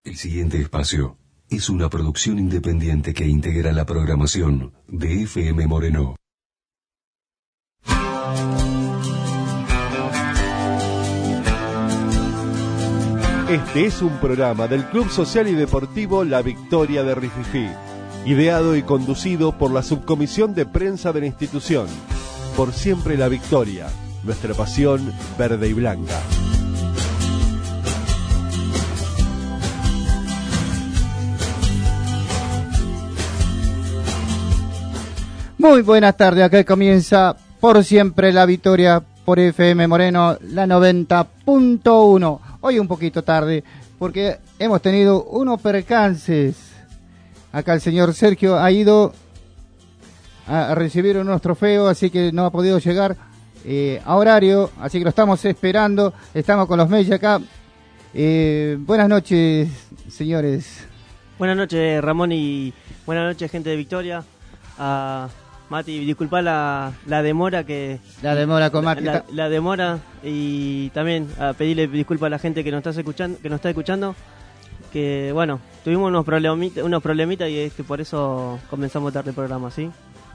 El siguiente espacio es una producción independiente que integra la programación de FM Moreno. Este es un programa del Club Social y Deportivo La Victoria de Rififí, ideado y conducido por la Subcomisión de Prensa de la institución. Por siempre la victoria, nuestra pasión verde y blanca. Muy buenas tardes, acá comienza Por Siempre la Victoria por FM Moreno, la 90.1. Hoy un poquito tarde, porque hemos tenido unos percances. Acá el señor Sergio ha ido a recibir unos trofeos, así que no ha podido llegar a horario, así que lo estamos esperando. Estamos con los medios acá. Buenas noches, señores. Buenas noches, Ramón, y buenas noches, gente de Victoria. Mati, disculpa la demora que... La demora con Mati. La demora, y también a pedirle disculpas a la gente que nos está escuchando, que bueno, tuvimos unos problemitas y por eso comenzamos tarde el programa, ¿sí?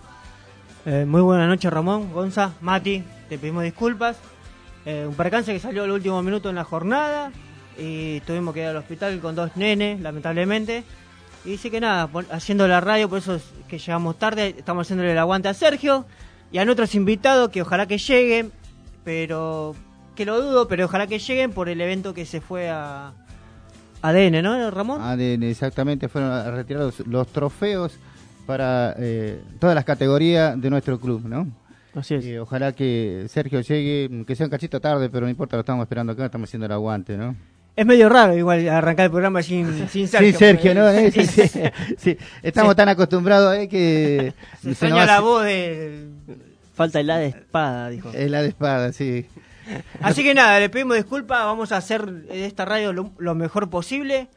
Muy buenas noches, Ramón, Gonza, Mati, te pedimos disculpas. Un percance que salió al último minuto en la jornada y tuvimos que ir al hospital con 2 nenes, lamentablemente. Y sí que nada, haciendo la radio, por eso es que llegamos tarde, estamos haciéndole el aguante a Sergio y a nuestros invitados, que ojalá que lleguen, pero que lo dudo, pero ojalá que lleguen por el evento que se fue a ADN, ¿no, Ramón? ADN, exactamente, fueron a retirar los trofeos para todas las categorías de nuestro club, ¿no? Así es. Ojalá que Sergio llegue, que sea un cachito tarde, pero no importa, lo estamos esperando acá, estamos haciendo el aguante, ¿no? Es medio raro igual arrancar el programa sin Sergio. Sin Sergio, ¿no? Sí. Estamos tan acostumbrados que... Se extraña la voz de... Falta el la de espada, dijo. El la de espada, sí. Así que nada, le pedimos disculpas, vamos a hacer de esta radio lo mejor posible.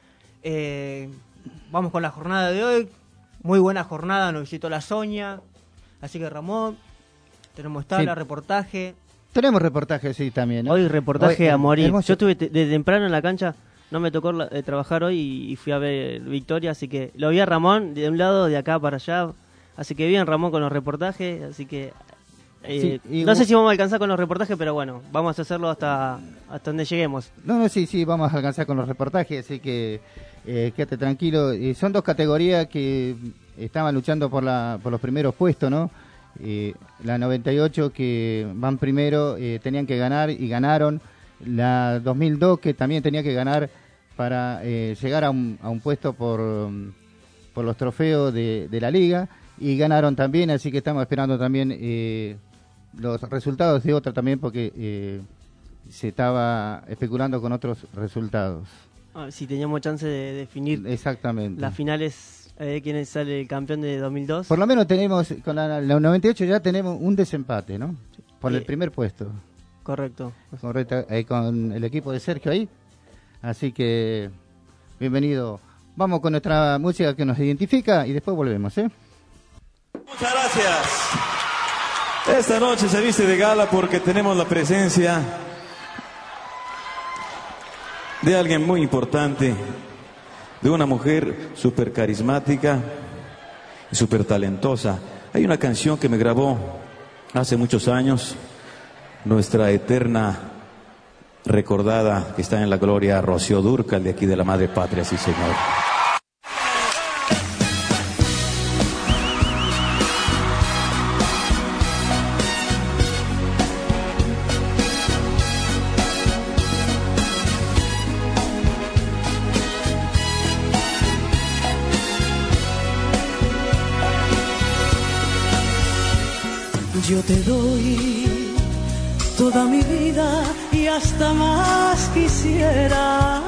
Vamos con la jornada de hoy. Muy buena jornada, nos visitó la Sonia. Así que Ramón, tenemos tabla, reportaje... Tenemos reportaje, sí, también, ¿no? Hoy reportaje a morir. Hermoso. Yo estuve desde temprano en la cancha, no me tocó trabajar hoy y fui a ver Victoria, así que lo vi a Ramón de un lado, de acá para allá, así que bien Ramón con los reportajes, así que no sé si vamos a alcanzar con los reportajes, pero bueno, vamos a hacerlo hasta donde lleguemos. No, sí, vamos a alcanzar con los reportajes, así que quédate tranquilo. Son 2 categorías que estaban luchando por los primeros puestos, ¿no? La 98 que van primero tenían que ganar y ganaron. La 2002 que también tenía que ganar para llegar a un puesto por los trofeos de la liga, y ganaron también, así que estamos esperando también los resultados de otra también, porque se estaba especulando con otros resultados. Si teníamos chance de definir exactamente las finales, quién sale el campeón de 2002. Por lo menos tenemos, con la 98 ya tenemos un desempate, ¿no? Por el primer puesto. Correcto. Con el equipo de Sergio ahí. Así que, bienvenido. Vamos con nuestra música que nos identifica y después volvemos, ¿eh? Muchas gracias. Esta noche se viste de gala porque tenemos la presencia de alguien muy importante, de una mujer súper carismática y súper talentosa. Hay una canción que me grabó hace muchos años, nuestra eterna recordada, que está en la gloria, Rocío Dúrcal, de aquí de la Madre Patria, sí señor. Yo te doy toda mi vida y hasta más quisiera.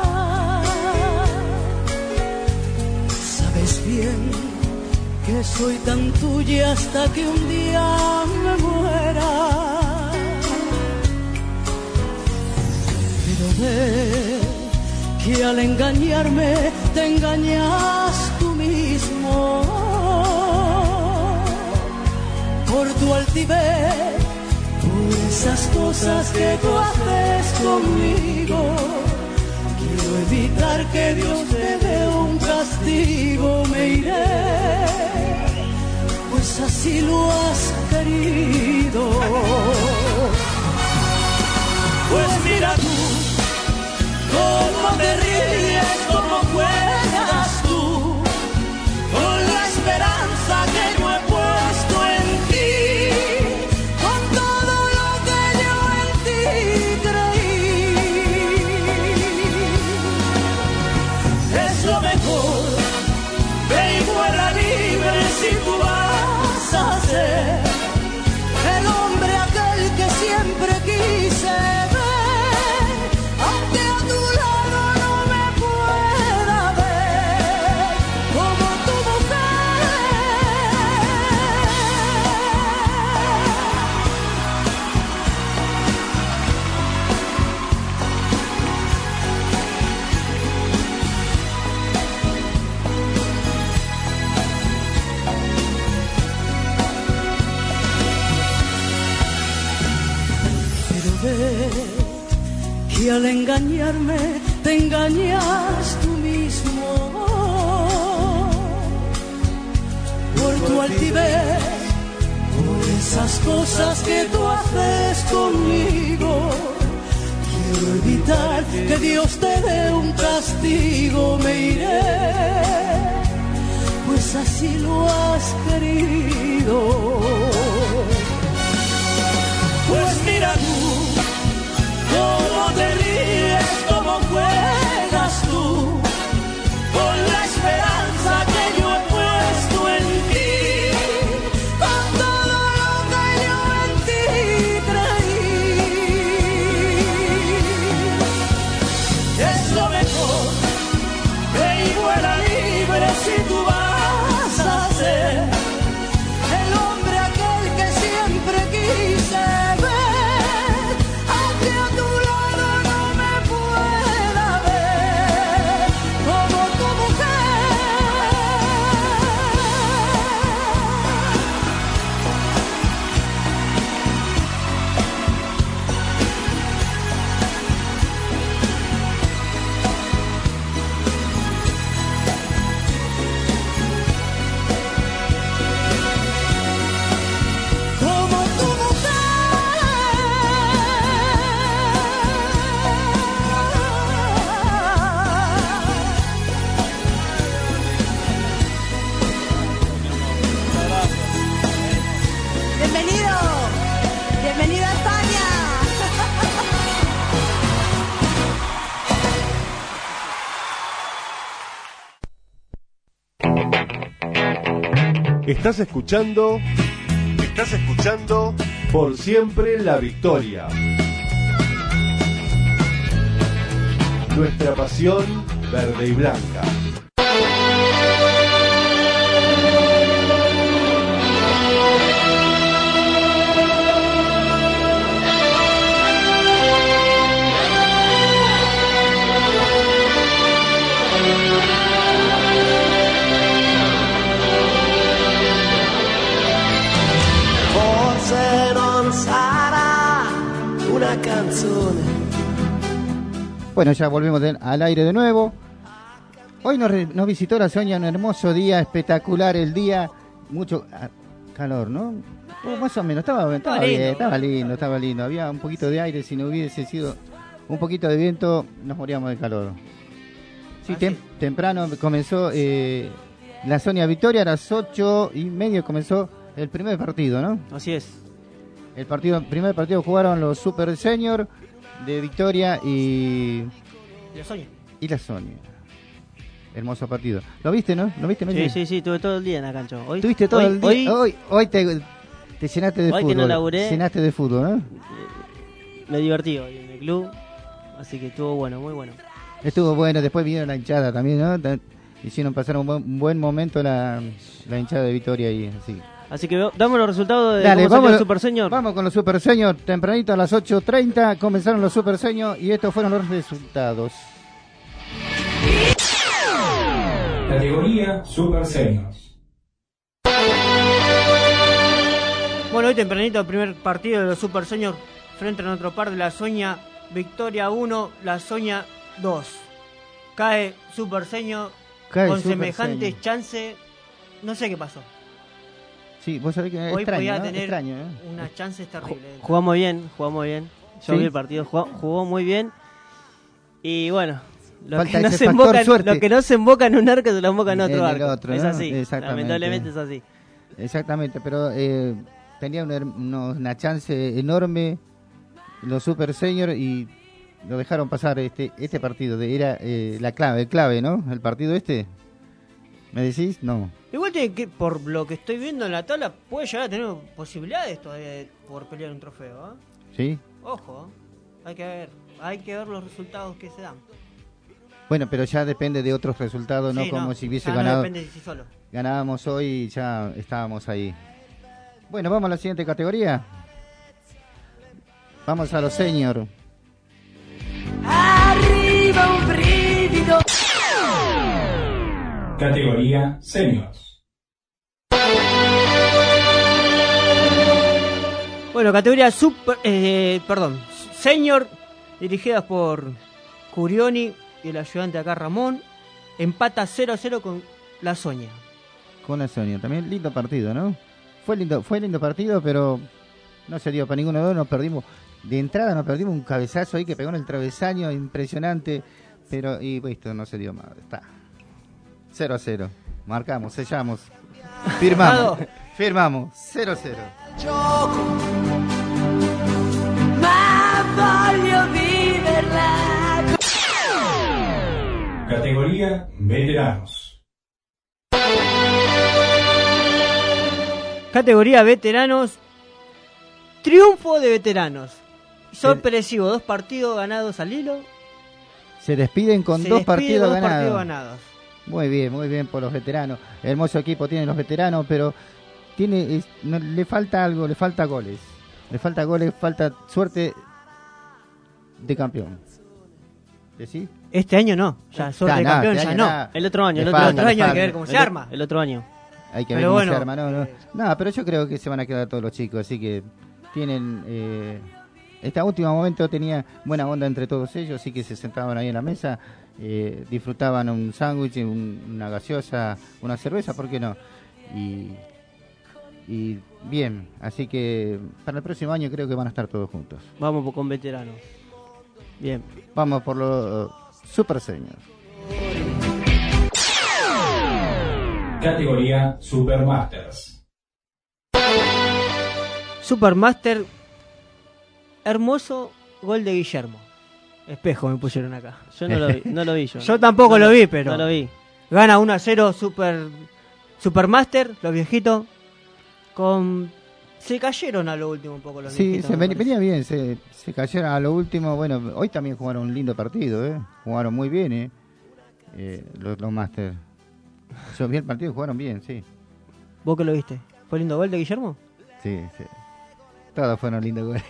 Sabes bien que soy tan tuya hasta que un día me muera. Pero ve que al engañarme te engañas tú mismo. Por tu altivez, por esas cosas que tú haces conmigo, quiero quiero evitar que Dios te dé un castigo, me iré, pues así lo has querido. Pues mira tú, cómo te ríes, cómo juegas tú, con la esperanza que yo he puesto en ti, con todo lo que yo en ti creí. Es lo mejor, ve y vuela libre si tú vas a ser el hombre aquel que siempre quise ver, aunque a tu lado no me pueda ver como tu mujer. Pero ve que al engañarme te engañas tú mismo, por tu altivez, por esas cosas que tú haces conmigo. Quiero evitar que Dios te dé un castigo, me iré, pues así lo has querido. Pues mira tú, cómo te ríes, cómo juegas tú, con la esperanza que yo he puesto en ti, con todo lo que yo en ti creí. Es lo mejor, ve y vuela libre si tú vas a ser el hombre aquel que siempre quise ver, aunque a tu lado no me pueda ver como tu mujer. Como tu Bienvenido, bienvenido a España. Estás escuchando Por Siempre la Victoria. Nuestra pasión verde y blanca. Forse non sarà una canzone. Bueno, ya volvemos al aire de nuevo. Hoy nos visitó la Sonia, un hermoso día, espectacular el día, mucho calor, ¿no? Más o menos, estaba bien, estaba lindo. Había un poquito de aire, si no hubiese sido un poquito de viento, nos moríamos de calor. Sí, temprano comenzó la Sonia Victoria, a las 8:30 comenzó el primer partido, ¿no? Así es. El primer partido jugaron los Super Senior de Victoria y la Sonia. Hermoso partido. ¿Lo viste, no? ¿Lo viste, Meli? Sí, estuve todo el día en la cancha. Hoy, ¿Tuviste todo el día? Hoy te llenaste de hoy fútbol. Que no laburé, llenaste de fútbol, ¿no? Me divertí hoy en el club, así que estuvo bueno, muy bueno. Estuvo bueno, después vino la hinchada también, ¿no? Hicieron pasar un buen momento la hinchada de Victoria y así. Así que damos los resultados de Dale, cómo salió el Super Senior. Vamos con los Super Senior. Tempranito a las 8:30 comenzaron los Super Senior y estos fueron los resultados. Categoría Super Seniors. Bueno, hoy tempranito el primer partido de los Super Senior frente a nuestro par de la Sonia. Victoria 1, la Sonia 2. Cae Super Senior con Super semejantes Senior. chances. No sé qué pasó. Sí, vos sabés que es Hoy extraño, podía ¿no? tener Extraño, unas chances terribles. Jugamos bien. Yo ¿Sí? vi el partido, jugó muy bien. Y bueno, lo Falta que, no ese se factor emboca, suerte. lo que no se emboca en un arco se lo emboca en otro En el arco. otro, Es ¿no? así, Exactamente. lamentablemente es así. Exactamente, pero tenía una chance enorme los Super Senior y lo dejaron pasar este partido. Era la clave, ¿no? El partido este. ¿Me decís? No. Igual tiene que, por lo que estoy viendo en la tabla, puede llegar a tener posibilidades todavía de poder pelear un trofeo. ¿Eh? ¿Sí? Ojo, hay que ver los resultados que se dan. Bueno, pero ya depende de otros resultados, ¿no? Sí, Como si hubiese ya ganado. No depende de sí solo. Ganábamos hoy y ya estábamos ahí. Bueno, vamos a la siguiente categoría. Vamos a los senior. Arriba un brivido. Categoría Seniors. Bueno, categoría Senior, dirigidas por Curioni y el ayudante acá Ramón. Empata 0-0 con la Sonia. Con la Sonia. También lindo partido, ¿no? Fue lindo partido, pero no se dio para ninguno de los dos. Nos perdimos. De entrada nos perdimos un cabezazo ahí que pegó en el travesaño, impresionante. Pero, y esto no se dio más. Está 0-0. Marcamos, sellamos. Firmamos. 0-0. Gioco, ma voglio viverla. Categoría Veteranos. Categoría Veteranos. Triunfo de veteranos. Sorpresivo, 2 partidos ganados al hilo. Se despiden con Se dos despide partidos dos ganados. partidos ganados. Muy bien por los veteranos. Hermoso equipo tienen los veteranos, pero le falta algo, le falta goles. Falta suerte de campeón. ¿Decís? Este año no, ya suerte de campeón este ya año no. nada. El otro año, Le el otro falta, año. Hay que falta. ver cómo se arma. El otro año. Hay que ver Pero cómo bueno, se arma. No, pero yo creo que se van a quedar todos los chicos, así que tienen... Este último momento tenía buena onda entre todos ellos, así que se sentaban ahí en la mesa, disfrutaban un sándwich, una gaseosa, una cerveza, ¿por qué no? Y bien, así que para el próximo año creo que van a estar todos juntos. Vamos con veteranos. Bien. Vamos por los Super Seniors. Categoría Supermasters. Supermaster, hermoso gol de Guillermo. Espejo me pusieron acá. Yo no lo vi yo. Yo tampoco lo vi, pero no lo vi. gana 1-0 Supermaster, los viejitos. Se cayeron a lo último un poco los Sí, viejitos. venía bien, se cayeron a lo último. Bueno, hoy también jugaron un lindo partido, jugaron muy bien, los Masters. Yo vi el partido y jugaron bien, sí. ¿Vos qué lo viste? ¿Fue lindo gol de Guillermo? Sí. Todos fueron lindos goles.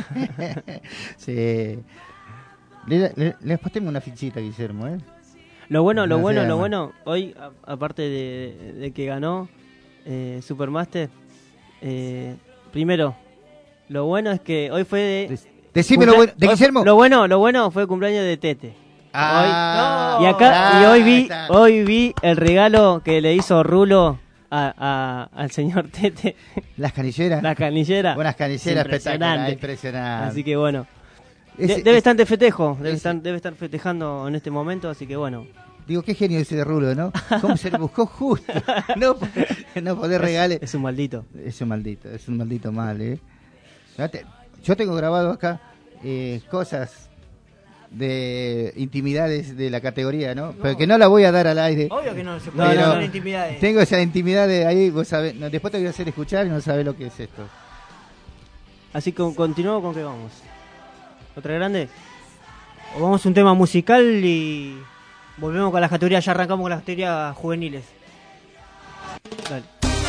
Sí. Les postemos una fichita, Guillermo, Lo bueno, No sé, hoy, aparte de que ganó Supermaster, primero, lo bueno es que hoy fue Decime lo bueno de Guillermo. Lo bueno fue el cumpleaños de Tete. Ah, Hoy vi el regalo que le hizo Rulo al señor Tete. Las canilleras. La canillera. Buenas canilleras, espectaculares, impresionante. Así que bueno. Ese- Debe estar de festejo, debe estar festejando en este momento, así que bueno. Digo, qué genio ese de Rulo, ¿no? ¿Cómo se le buscó justo? No poder regalar. Es un maldito. Es un maldito mal, Yo tengo grabado acá cosas de intimidades de la categoría, ¿no? Pero que no la voy a dar al aire. Obvio que no se puede Pero hablar de intimidades. tengo esa intimidad de ahí, vos sabés. No, después te voy a hacer escuchar y no sabés lo que es esto. Así que continuamos con qué vamos. ¿Otra grande? O vamos a un tema musical y volvemos con las categorías. Ya arrancamos con las categorías juveniles. Dale.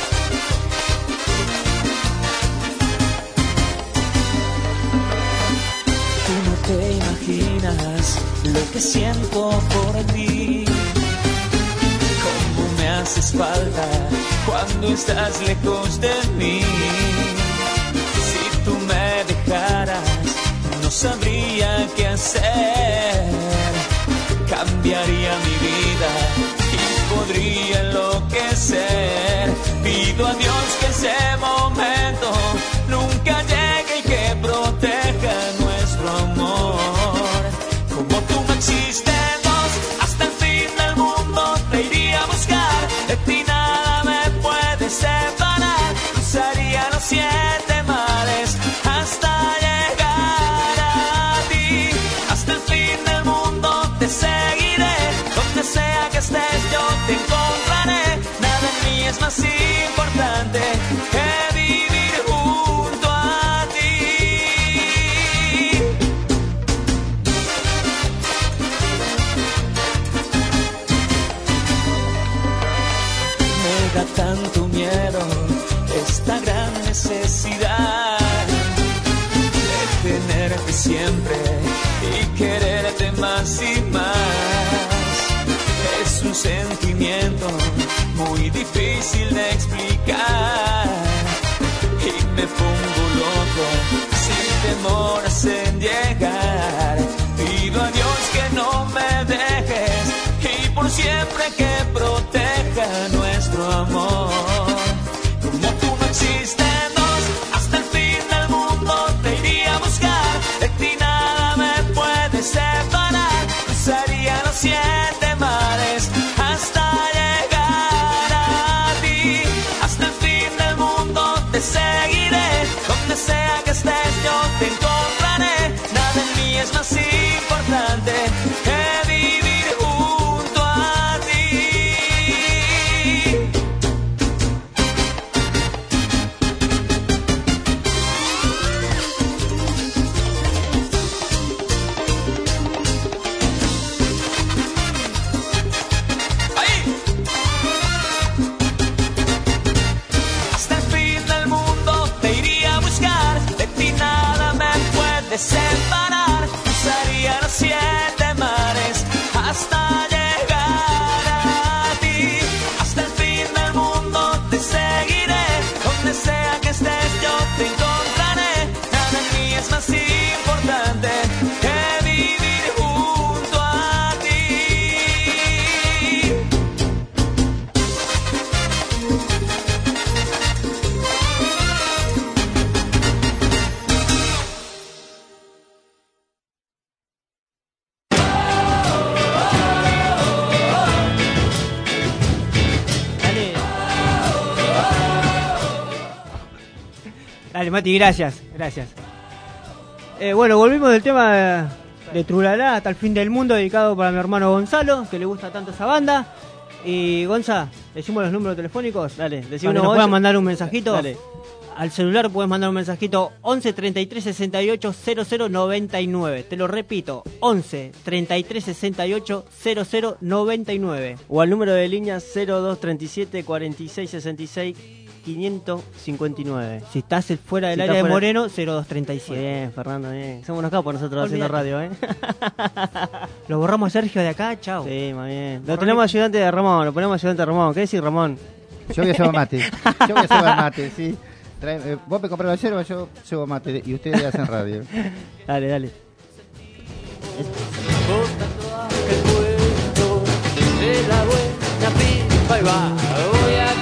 Tú no te imaginas lo que siento por ti, cómo me haces falta cuando estás lejos de mí. Si tú me dejaras, no sabría qué hacer. cambiaría mi vida y podría enloquecer. Pido a Dios que ese momento nunca llegue y que proteja nuestro amor. Como tú no existen dos, hasta el fin del mundo te iría a buscar. De ti nada me puede separar. Cruzaría los 7 mares hasta llegar a ti. Hasta el fin del mundo te seguiré. Donde sea que estés yo te encontraré. Nada en mí es más importante que vivir junto a ti. Me da tanto miedo esta gran necesidad de tenerte siempre y quererte más y más. Es un sentimiento muy difícil de explicar y me pongo loco sin demoras en llegar. Pido a Dios que no me dejes y por siempre que proteja nuestro amor. Como tú no existen dos, hasta el fin del mundo te iría a buscar. De ti nada me puede separar. Cruzaría los 7 mares hasta llegar a ti. Hasta el fin del mundo te seguiré. Donde sea que estés yo te encontraré. Nada en mí es más importante que vivir junto a ti. Hasta el fin del mundo te iría a buscar. De ti nada me puede separar. Cruzaría los 7 mares hasta llegar a ti. Hasta el fin del mundo te seguiré. Donde sea que estés yo te encontraré. Nada en mí es más importante que vivir junto a ti. Dale, Mati, gracias. Bueno, volvimos del tema de Trulalá hasta el fin del mundo, dedicado para mi hermano Gonzalo, que le gusta tanto esa banda. Y Gonza, decimos los números telefónicos. Dale, Para decimos que nos puedan mandar un mensajito. mensajito. Dale. Al celular puedes mandar un mensajito 11 33 68 00 99. Te lo repito, 11 33 68 00 99. O al número de línea 0237 46 66 559. Si estás fuera del Si área estás de fuera- Moreno, 0237. Bien, Fernando, bien. Somos unos capos nosotros haciendo radio, ¿eh? Lo borramos a Sergio de acá, chao. Sí, más bien. Lo tenemos ayudante de Ramón, lo ponemos ayudante de Ramón. ¿Qué decís, Ramón? Yo voy a llevar mate. Sí. Vos me compras la yerba, yo llevo mate y ustedes hacen radio. Dale. De la buena pipa y va, voy a...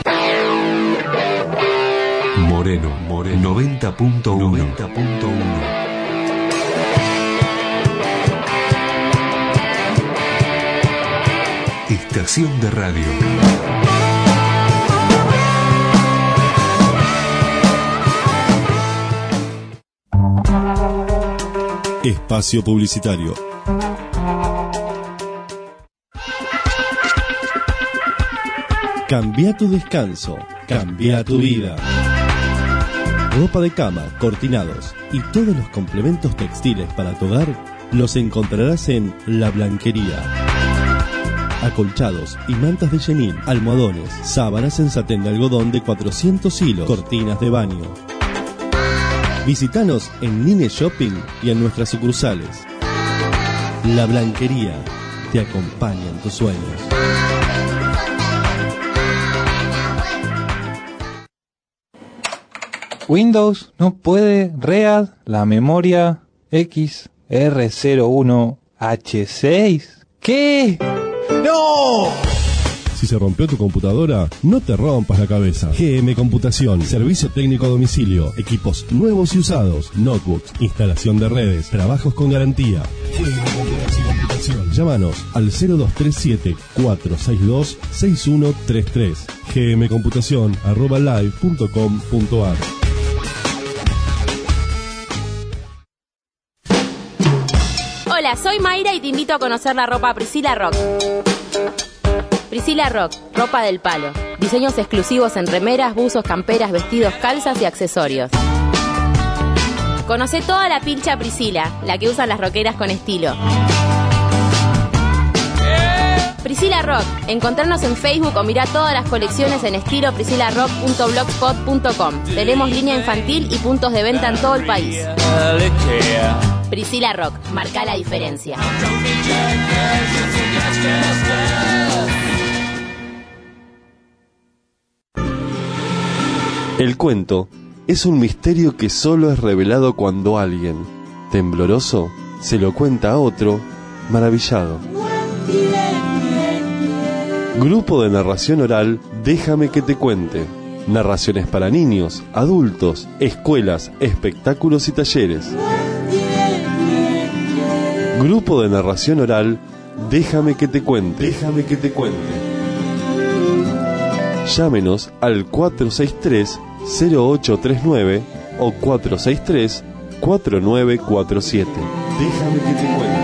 Moreno 90.1. Estación de radio. Espacio publicitario. Cambia tu descanso, cambia tu vida. Ropa de cama, cortinados y todos los complementos textiles para tu hogar los encontrarás en La Blanquería. Acolchados y mantas de chenil, almohadones, sábanas en satén de algodón de 400 hilos, cortinas de baño. Visítanos en Nine Shopping y en nuestras sucursales. La Blanquería te acompaña en tus sueños. Windows no puede read la memoria XR01H6. ¿Qué? ¡No! Si se rompió tu computadora, no te rompas la cabeza. GM Computación, servicio técnico a domicilio, equipos nuevos y usados, notebooks, instalación de redes, trabajos con garantía. GM Computación. Llámanos al 0237-462-6133. gmcomputación@live.com.ar. Hola, soy Mayra y te invito a conocer la ropa Priscilla Rock. Priscilla Rock, ropa del palo. Diseños exclusivos en remeras, buzos, camperas, vestidos, calzas y accesorios. Conocé toda la pilcha Priscilla, la que usan las rockeras con estilo. Priscilla Rock, encontrarnos en Facebook o mirá todas las colecciones en estilo priscillarock.blogspot.com. Tenemos línea infantil y puntos de venta en todo el país. Priscilla Rock, marca la diferencia. El cuento es un misterio que solo es revelado cuando alguien, tembloroso, se lo cuenta a otro, maravillado. Grupo de narración oral, Déjame que te cuente. Narraciones para niños, adultos, escuelas, espectáculos y talleres. Grupo de narración oral, Déjame que te cuente. Déjame que te cuente. Llámenos al 463-0839 o 463-4947. Déjame que te cuente.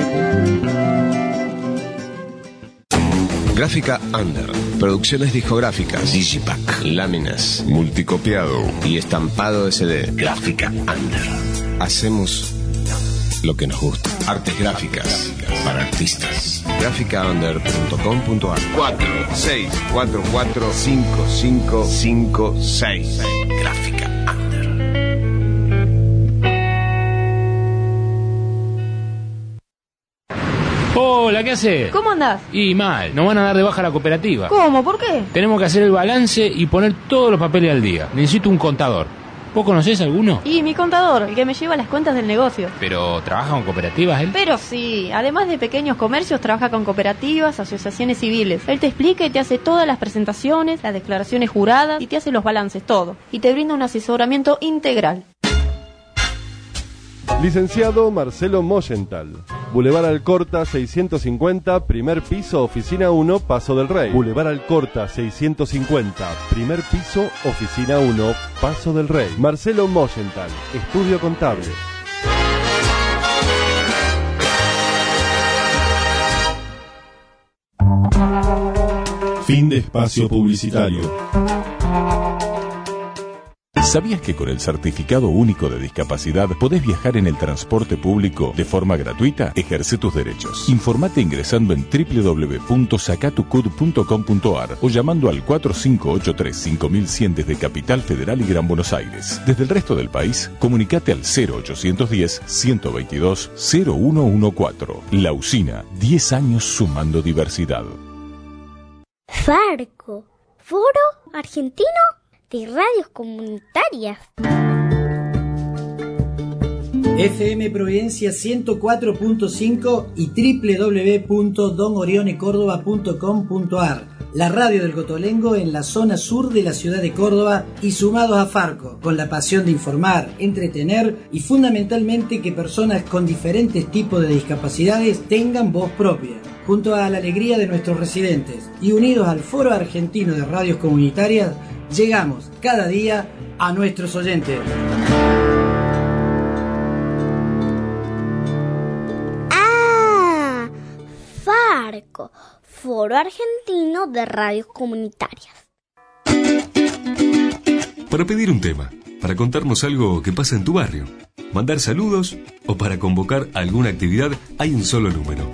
Gráfica Under. Producciones discográficas, Digipack, láminas, multicopiado y estampado SD. Gráfica Under. Hacemos lo que nos gusta. Artes gráficas para artistas. Gráficaunder.com.ar 46445556. Gráfica Under. Hola, ¿qué haces? ¿Cómo andás? Y mal, nos van a dar de baja la cooperativa. ¿Cómo? ¿Por qué? Tenemos que hacer el balance y poner todos los papeles al día. Necesito un contador. ¿Vos conocés alguno? Y mi contador, el que me lleva las cuentas del negocio. ¿Pero trabaja con cooperativas él? Pero sí, además de pequeños comercios, trabaja con cooperativas, asociaciones civiles. Él te explica y te hace todas las presentaciones, las declaraciones juradas y te hace los balances, todo. Y te brinda un asesoramiento integral. Licenciado Marcelo Moyental. Boulevard Alcorta 650, primer piso, oficina 1, Paso del Rey. Boulevard Alcorta 650, primer piso, oficina 1, Paso del Rey. Marcelo Moyental, estudio contable. Fin de espacio publicitario. ¿Sabías que con el Certificado Único de Discapacidad podés viajar en el transporte público de forma gratuita? Ejerce tus derechos. Informate ingresando en www.sacatucud.com.ar o llamando al 4583-5100 desde Capital Federal y Gran Buenos Aires. Desde el resto del país, comunicate al 0810-122-0114. La Usina, 10 años sumando diversidad. Farco, Foro Argentino de Radios Comunitarias. FM Providencia 104.5 y www.donorionecordoba.com.ar. La radio del Cotolengo en la zona sur de la ciudad de Córdoba y sumados a Farco, con la pasión de informar, entretener y fundamentalmente que personas con diferentes tipos de discapacidades tengan voz propia. Junto a la alegría de nuestros residentes y unidos al Foro Argentino de Radios Comunitarias, llegamos cada día a nuestros oyentes. Ah, Farco, Foro Argentino de Radios Comunitarias. Para pedir un tema, para contarnos algo que pasa en tu barrio, mandar saludos o para convocar alguna actividad, hay un solo número: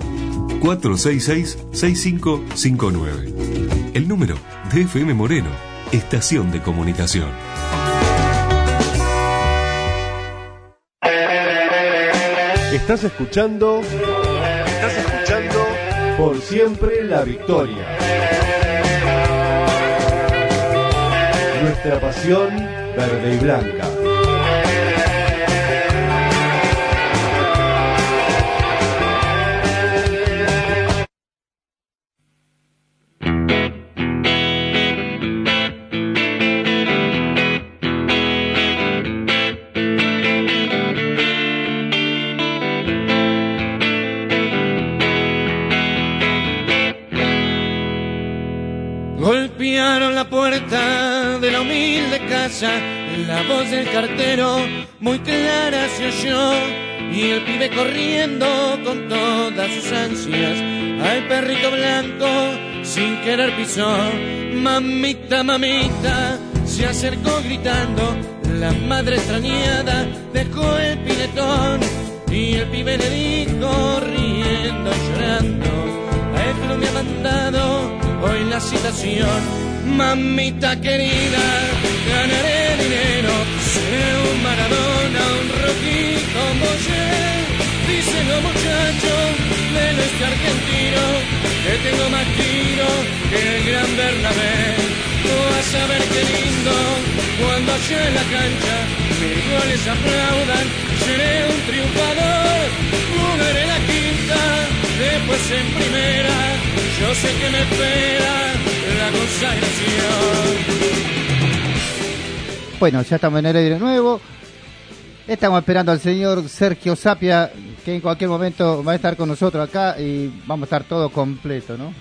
466-6559. El número de FM Moreno, Estación de Comunicación. Estás escuchando Por Siempre la Victoria. Nuestra pasión verde y blanca. Golpearon la puerta de la humilde casa, la voz del cartero muy clara se oyó, y el pibe corriendo con todas sus ansias al perrito blanco sin querer pisó. Mamita, mamita, se acercó gritando, la madre extrañada dejó el piletón, y el pibe le dijo riendo, llorando, a esto me ha mandado hoy la citación. Mamita querida, ganaré dinero, seré un Maradona, un Rocky como yo. Dicen los muchachos del este argentino que tengo más tiro que el gran Bernabé. Tú vas a ver qué lindo cuando allá en la cancha mis goles aplaudan. Seré un triunfador, jugaré la quinta, después en primera. Yo sé que me espera la consagración. Bueno, ya estamos en el aire de nuevo. Estamos esperando al señor Sergio Sapia, que en cualquier momento va a estar con nosotros acá y vamos a estar todo completo, ¿no?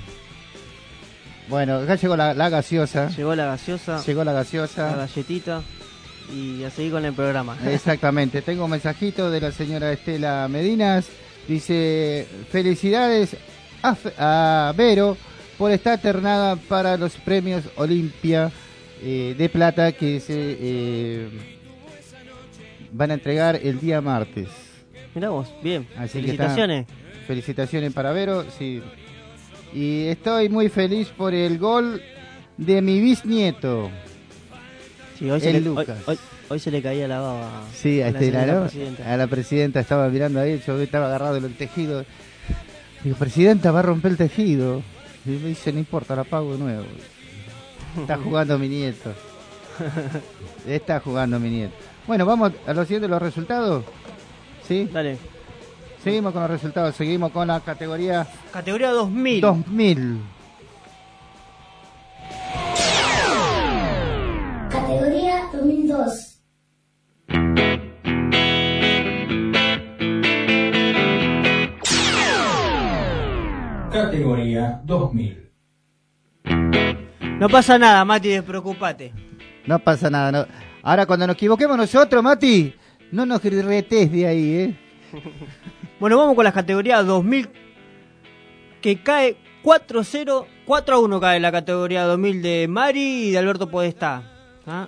Bueno, acá llegó la gaseosa. Llegó la gaseosa. Llegó la gaseosa. La galletita. Y a seguir con el programa. Exactamente. Tengo un mensajito de la señora Estela Medinas. Dice, felicidades a Vero por estar ternada para los premios Olimpia de Plata que se van a entregar el día martes. Mirá vos, bien. Así felicitaciones. Felicitaciones para Vero, sí. Y estoy muy feliz por el gol de mi bisnieto. Sí, hoy se le caía la baba. Sí, a Estela, ¿no? A la presidenta estaba mirando ahí, yo estaba agarrado en el tejido. Digo, presidenta, va a romper el tejido. Y me dice, no importa, la pago de nuevo. Está jugando mi nieto. Está jugando mi nieto. Bueno, vamos a lo siguiente, los resultados. ¿Sí? Dale. Seguimos con los resultados, seguimos con la categoría... Categoría 2000. 2000. Categoría 2002. Categoría 2000. No pasa nada, Mati, despreocupate. No pasa nada, no. Ahora cuando nos equivoquemos nosotros, Mati, no nos retes de ahí, ¿eh? Bueno, vamos con las categorías 2000, que cae 4-0, 4-1 cae la categoría 2000 de Mari y de Alberto Podestá. ¿Ah?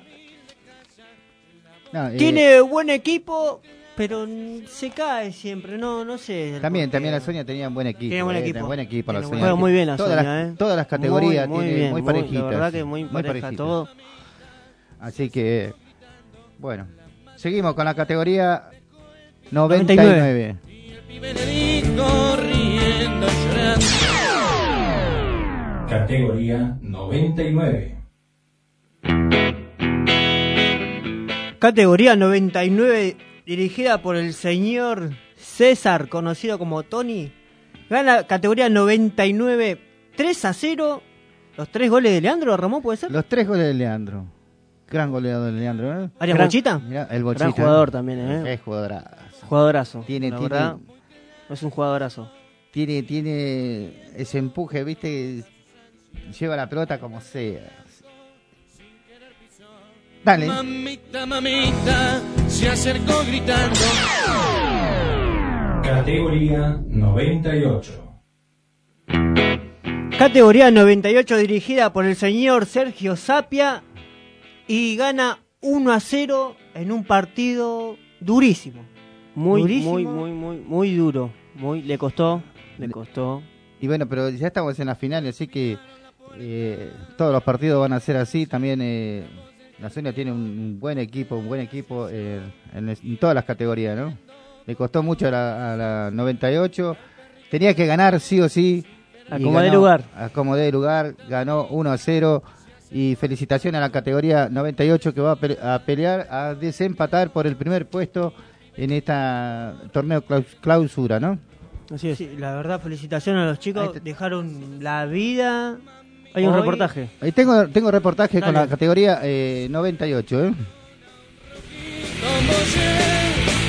No, tiene buen equipo, pero se cae siempre, no sé. También la Sonia tenía un buen equipo. Tiene buen equipo. Buen equipo la Sonia. Juega muy bien la Sonia, todas las categorías muy tiene bien, muy parejitas. La verdad que muy pareja todo. Así que, bueno, seguimos con la categoría 99. Categoría 99. Categoría 99, dirigida por el señor César, conocido como Tony. Gana categoría 99, 3-0. Los 3 goles de Leandro, Ramón, ¿puede ser? Los 3 goles de Leandro. Gran goleador de Leandro, ¿eh? ¿Arias Bochita? Mirá, el Bochita. Gran jugador también, ¿eh? Es jugadorazo. Jugadorazo. La verdad, es un jugadorazo. Tiene ese empuje, ¿viste? Lleva la pelota como sea. Dale. Mamita, mamita, se acercó gritando. Categoría 98. Categoría 98, dirigida por el señor Sergio Sapia, y gana 1-0 en un partido durísimo. Muy duro. Le costó. Y bueno, pero ya estamos en la final, así que todos los partidos van a ser así. También la Sonia tiene un buen equipo en todas las categorías, ¿no? Le costó mucho a la 98. Tenía que ganar sí o sí. Acomodé lugar. Ganó 1-0. Y felicitaciones a la categoría 98 que va a pelear, a desempatar por el primer puesto en esta torneo clausura, ¿no? Así es. Sí, la verdad, felicitaciones a los chicos. Dejaron la vida. Hay un reportaje. Ahí tengo reportaje. Dale. Con la categoría 98, ¿eh?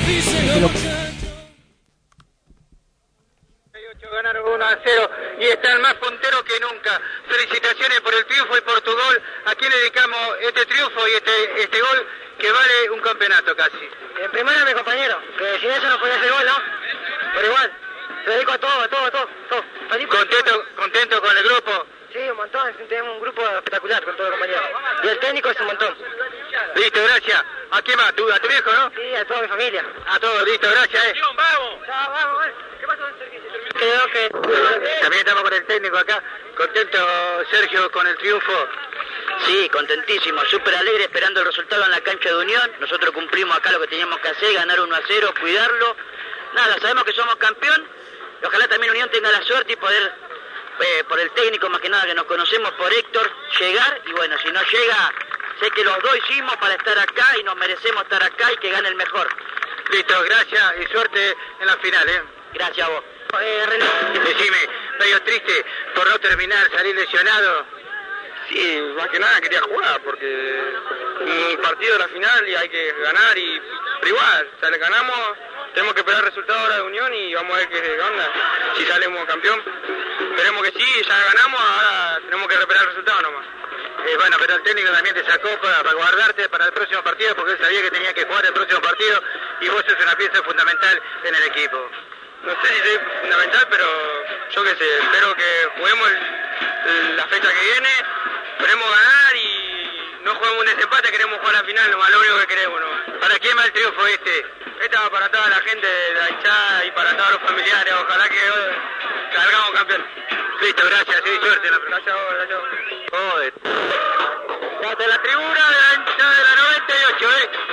Ganaron 1-0 y están final más puntero que nunca. Felicitaciones por el triunfo y por tu gol. ¿A quién le dedicamos este triunfo y este gol que vale un campeonato casi? En primera a mi compañero, que sin eso no podía hacer gol, ¿no? Pero igual, le dedico a todo. ¿Contento con el grupo? Sí, un montón, tenemos un grupo espectacular con todos los compañeros. Y el técnico es un montón. Listo, gracias. ¿A quién más? ¿A tu viejo, no? Sí, a toda mi familia. A todos, listo, gracias. ¡Vamos! Ya, vamos, ¿qué pasó en servicio? Creo que... También estamos con el técnico acá. ¿Contento, Sergio, con el triunfo? Sí, contentísimo, súper alegre esperando el resultado en la cancha de Unión. Nosotros cumplimos acá lo que teníamos que hacer, ganar 1-0, cuidarlo. Nada, sabemos que somos campeón. Ojalá también Unión tenga la suerte y poder, por el técnico más que nada que nos conocemos, por Héctor, llegar. Y bueno, si no llega, sé que los dos hicimos para estar acá y nos merecemos estar acá y que gane el mejor. Listo, gracias y suerte en la final, ¿eh? Gracias a vos. Decime, medio triste por no terminar, salir lesionado. Sí, más que nada quería jugar porque un partido de la final y hay que ganar pero igual, o sea, le ganamos, tenemos que esperar el resultado ahora de Unión y vamos a ver qué onda, si salimos campeón. Esperemos que sí, ya ganamos, ahora tenemos que esperar el resultado nomás. Bueno, pero el técnico también te sacó para guardarte para el próximo partido porque él sabía que tenía que jugar el próximo partido y vos sos una pieza fundamental en el equipo. No sé si soy fundamental, pero yo qué sé, espero que juguemos la fecha que viene, esperemos ganar y no juguemos un desempate, queremos jugar la final, nomás lo único que queremos, ¿no? ¿Para quién va el triunfo este? Este va para toda la gente de la hinchada y para todos los familiares, ojalá que salgamos campeón. Listo, gracias, sí, suerte en la próxima. Gracias. Joder. Hasta la tribuna de la hinchada de la 98,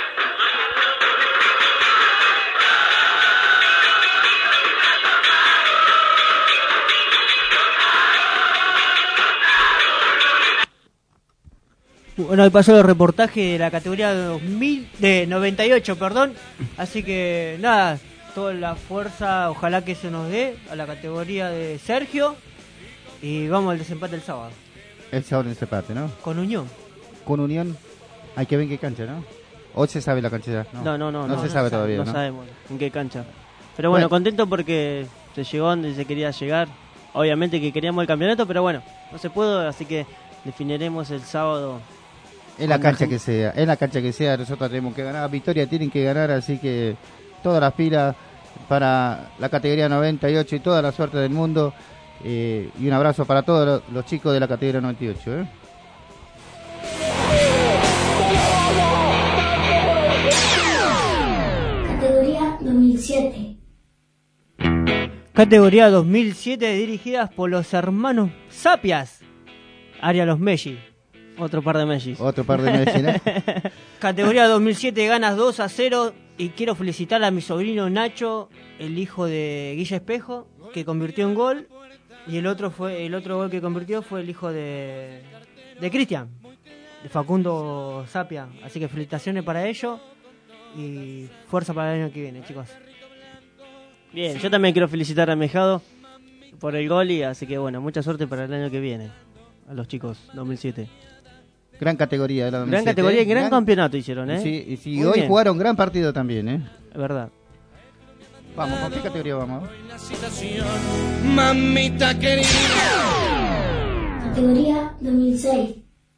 Bueno, ahí pasó el reportaje de la categoría de 98, perdón. Así que nada, toda la fuerza, ojalá que se nos dé a la categoría de Sergio. Y vamos al desempate el sábado. El sábado el desempate, ¿no? Con Unión. Con Unión, hay que ver en qué cancha, ¿no? ¿O se sabe la cancha ya? No se sabe todavía, ¿no? No sabemos en qué cancha. Pero bueno, contento porque se llegó donde se quería llegar. Obviamente que queríamos el campeonato, pero bueno, no se pudo, así que definiremos el sábado. En la cancha que sea, nosotros tenemos que ganar. Victoria tienen que ganar, así que todas las pilas para la categoría 98 y toda la suerte del mundo. Y un abrazo para todos los chicos de la categoría 98. Categoría 2007. Categoría 2007 dirigidas por los hermanos Sapias. Área Los Messi. Otro par de Messi. ¿no? Categoría 2007 ganas 2-0 y quiero felicitar a mi sobrino Nacho, el hijo de Guille Espejo, que convirtió en gol, y el otro gol que convirtió fue el hijo de Cristian, de Facundo Sapia. Así que felicitaciones para ellos y fuerza para el año que viene, chicos. Bien, yo también quiero felicitar a Mejado por el gol y así que bueno, mucha suerte para el año que viene a los chicos 2007. Gran categoría de la 2007. Gran categoría y gran campeonato hicieron, ¿eh? Sí, y hoy bien. Jugaron gran partido también, ¿eh? Es verdad. Vamos, ¿con qué categoría vamos? Mamita querida. Categoría 2006.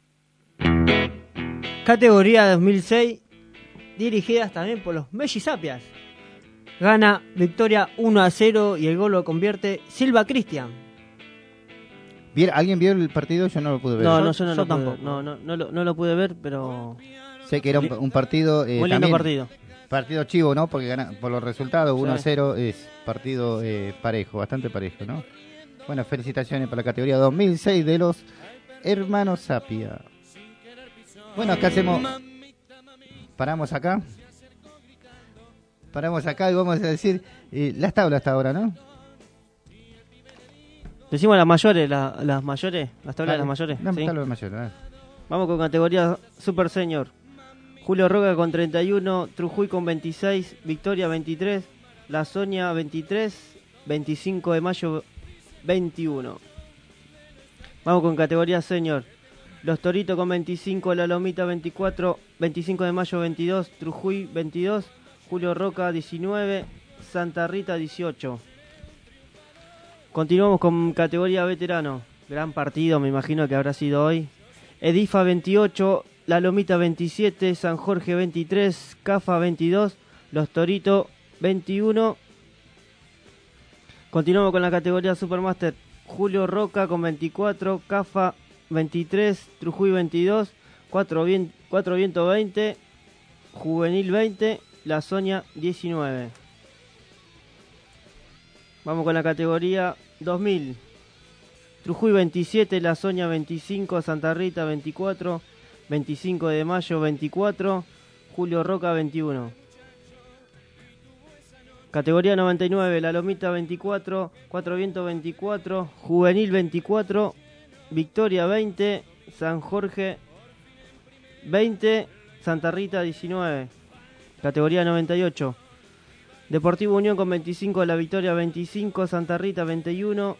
Categoría 2006, dirigidas también por los Messi Sapias. Gana Victoria 1-0 y el gol lo convierte Silva Cristian. ¿Alguien vio el partido? Yo no lo pude ver. No, yo tampoco. No lo pude ver, pero sé que era un partido muy lindo partido. Partido chivo, ¿no? Porque gana por los resultados 1-0 es partido parejo, bastante parejo, ¿no? Bueno, felicitaciones para la categoría 2006 de los hermanos Sapia. Bueno, acá hacemos paramos acá y vamos a decir las tablas hasta ahora, ¿no? Decimos las mayores, las tablas de las mayores. ¿Sí? Tablas mayores, vamos con categoría Super Senior. Julio Roca con 31, Trujuy con 26, Victoria 23, La Sonia 23, 25 de mayo 21. Vamos con categoría Senior. Los Toritos con 25, La Lomita 24, 25 de mayo 22, Trujuy 22, Julio Roca 19, Santa Rita 18. Continuamos con categoría veterano. Gran partido, me imagino que habrá sido hoy. Edifa 28, La Lomita 27, San Jorge 23, Cafa 22, Los Toritos 21. Continuamos con la categoría Supermaster. Julio Roca con 24, Cafa 23, Trujuy 22, Cuatro Viento 20, Juvenil 20, La Soña 19. Vamos con la categoría 2000. Trujuy 27, La Soña 25, Santa Rita 24, 25 de Mayo 24, Julio Roca 21. Categoría 99, La Lomita 24, Cuatro Vientos 24, Juvenil 24, Victoria 20, San Jorge 20, Santa Rita 19. Categoría 98. Deportivo Unión con 25, La Victoria 25, Santa Rita 21,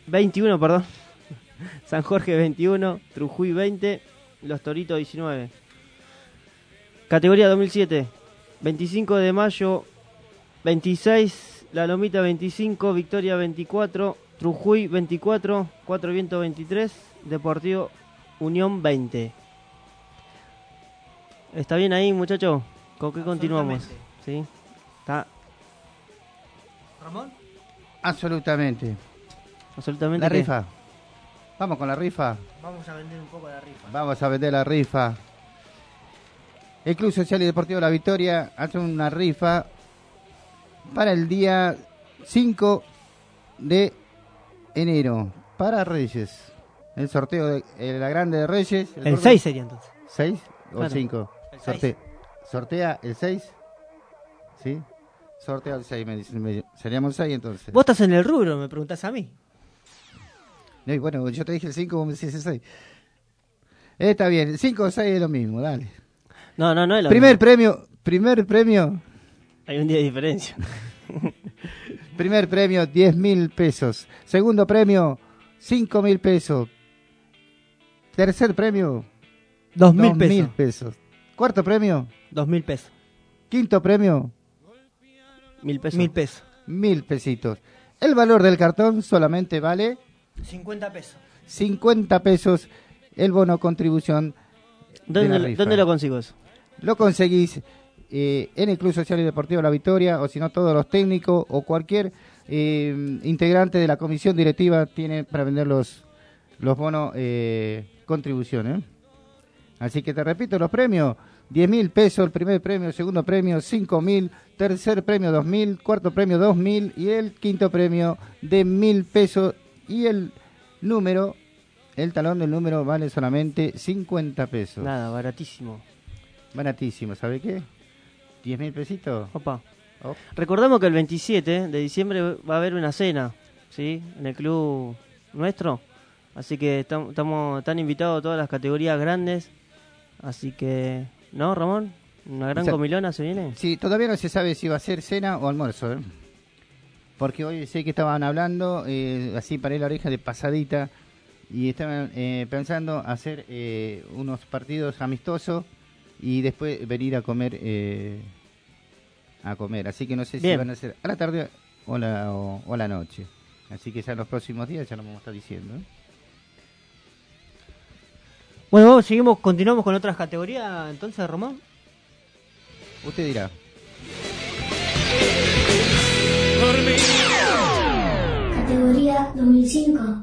San Jorge 21, Trujuy 20, Los Toritos 19. Categoría 2007, 25 de Mayo 26, La Lomita 25, Victoria 24, Trujuy 24, Cuatro Vientos 23, Deportivo Unión 20. ¿Está bien ahí, muchachos? ¿Con qué continuamos? ¿Sí? ¿Está? ¿Ramón? Absolutamente. ¿Absolutamente La qué? rifa. Vamos con la rifa. Vamos a vender un poco la rifa. Vamos a vender la rifa. El Club Social y Deportivo La Victoria hace una rifa para el día 5 de enero para Reyes. El sorteo de la Grande de Reyes. El 6 sería entonces. ¿6 o Claro. 5? El 6. ¿Sortea el 6? ¿Sí? Sortea el 6, seríamos 6 entonces. Vos estás en el rubro, me preguntás a mí. No, y bueno, yo te dije el 5, vos me decís el 6. Está bien, el 5 o 6 es lo mismo, dale. No es lo Primer mismo. premio. Hay un día de diferencia. Primer premio, 10.000 pesos. Segundo premio, 5.000 pesos. Tercer premio, 2.000 pesos. Cuarto premio, 2.000 pesos. Quinto premio, 1.000 pesos. 1.000 pesos. 1.000 pesitos. El valor del cartón solamente vale 50 pesos. 50 pesos. El bono contribución. ¿Dónde lo consigo eso? Lo conseguís en el Club Social y Deportivo La Victoria, o si no, todos los técnicos o cualquier integrante de la comisión directiva tiene para vender los bonos contribución. Así que te repito los premios: 10.000 pesos el primer premio, segundo premio 5.000, tercer premio 2.000, cuarto premio 2.000 y el quinto premio de 1.000 pesos. Y el talón del número vale solamente 50 pesos. Nada, baratísimo. Baratísimo, ¿sabe qué? 10.000 pesitos. Opa. Recordamos que el 27 de diciembre va a haber una cena, ¿sí? En el club nuestro. Así que están invitados todas las categorías grandes. Así que, ¿no, Ramón? ¿Una gran comilona se viene? Sí, todavía no se sabe si va a ser cena o almuerzo, ¿eh? Porque hoy sé que estaban hablando, así paré la oreja de pasadita, y estaban pensando hacer unos partidos amistosos y después venir a comer. Así que no sé si van a ser a la tarde o a la noche. Así que ya en los próximos días ya nos vamos a estar diciendo, ¿eh? Bueno, continuamos con otras categorías, entonces, Ramón. Usted dirá. Categoría 2005.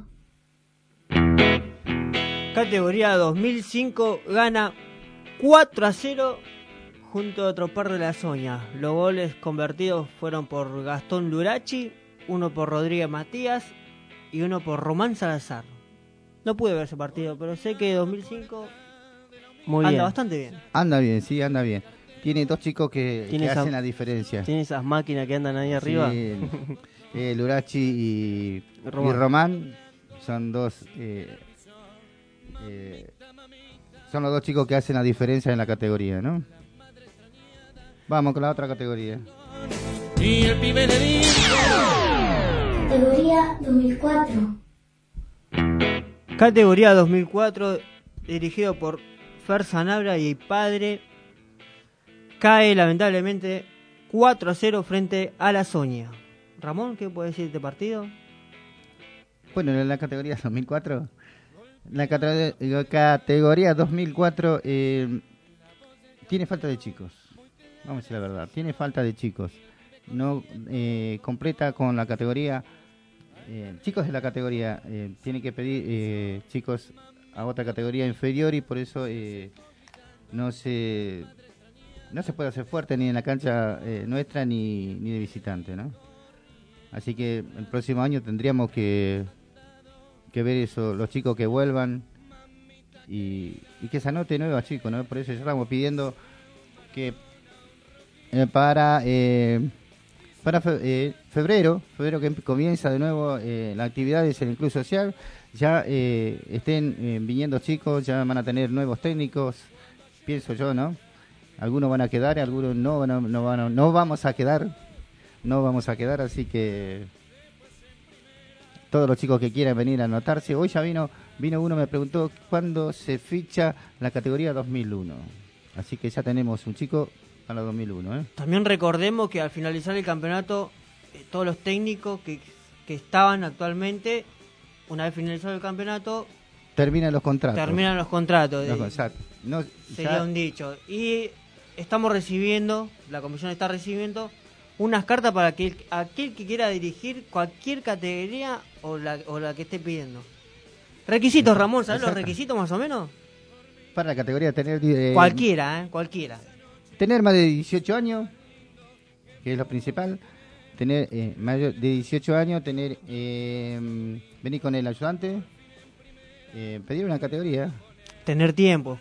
Categoría 2005 gana 4-0 junto a otro par de La Soña. Los goles convertidos fueron por Gastón Lurachi, uno por Rodríguez Matías y uno por Román Salazar. No pude ver ese partido, pero sé que 2005 anda bastante bien. Anda bien, sí, anda bien. Tiene dos chicos que hacen la diferencia. Tiene esas máquinas que andan ahí arriba. Sí, Lurachi y Román son dos... son los dos chicos que hacen la diferencia en la categoría, ¿no? Vamos con la otra categoría. Y el pibe de Villa. Categoría 2004. Categoría 2004, dirigido por Fer Sanabria y padre, cae lamentablemente 4-0 frente a La Soña. Ramón, ¿qué puede decir de este partido? Bueno, en la categoría 2004, la categoría 2004 tiene falta de chicos. Vamos a decir la verdad, tiene falta de chicos. No completa con la categoría. Chicos de la categoría tienen que pedir chicos a otra categoría inferior y por eso no se puede hacer fuerte ni en la cancha nuestra ni de visitante, ¿no? Así que el próximo año tendríamos que ver eso, los chicos que vuelvan y que se anote nuevos chicos, ¿no? Por eso ya estamos pidiendo que para febrero que comienza de nuevo las actividades en el Club Social, ya estén viniendo chicos, ya van a tener nuevos técnicos, pienso yo, ¿no? Algunos van a quedar, algunos no vamos a quedar, así que todos los chicos que quieran venir a anotarse. Hoy ya vino uno, me preguntó cuándo se ficha la categoría 2001, así que ya tenemos un chico para 2001, ¿eh? También recordemos que al finalizar el campeonato, todos los técnicos que estaban actualmente, una vez finalizado el campeonato, terminan los contratos. Exacto. Sería un dicho. Y estamos recibiendo, la comisión está recibiendo unas cartas para que aquel que quiera dirigir cualquier categoría o la que esté pidiendo. Requisitos, Ramón, ¿sabes los requisitos más o menos? Para la categoría tener... cualquiera. Tener más de 18 años, que es lo principal. Tener mayor de 18 años, venir con el ayudante, pedir una categoría. Tener tiempo,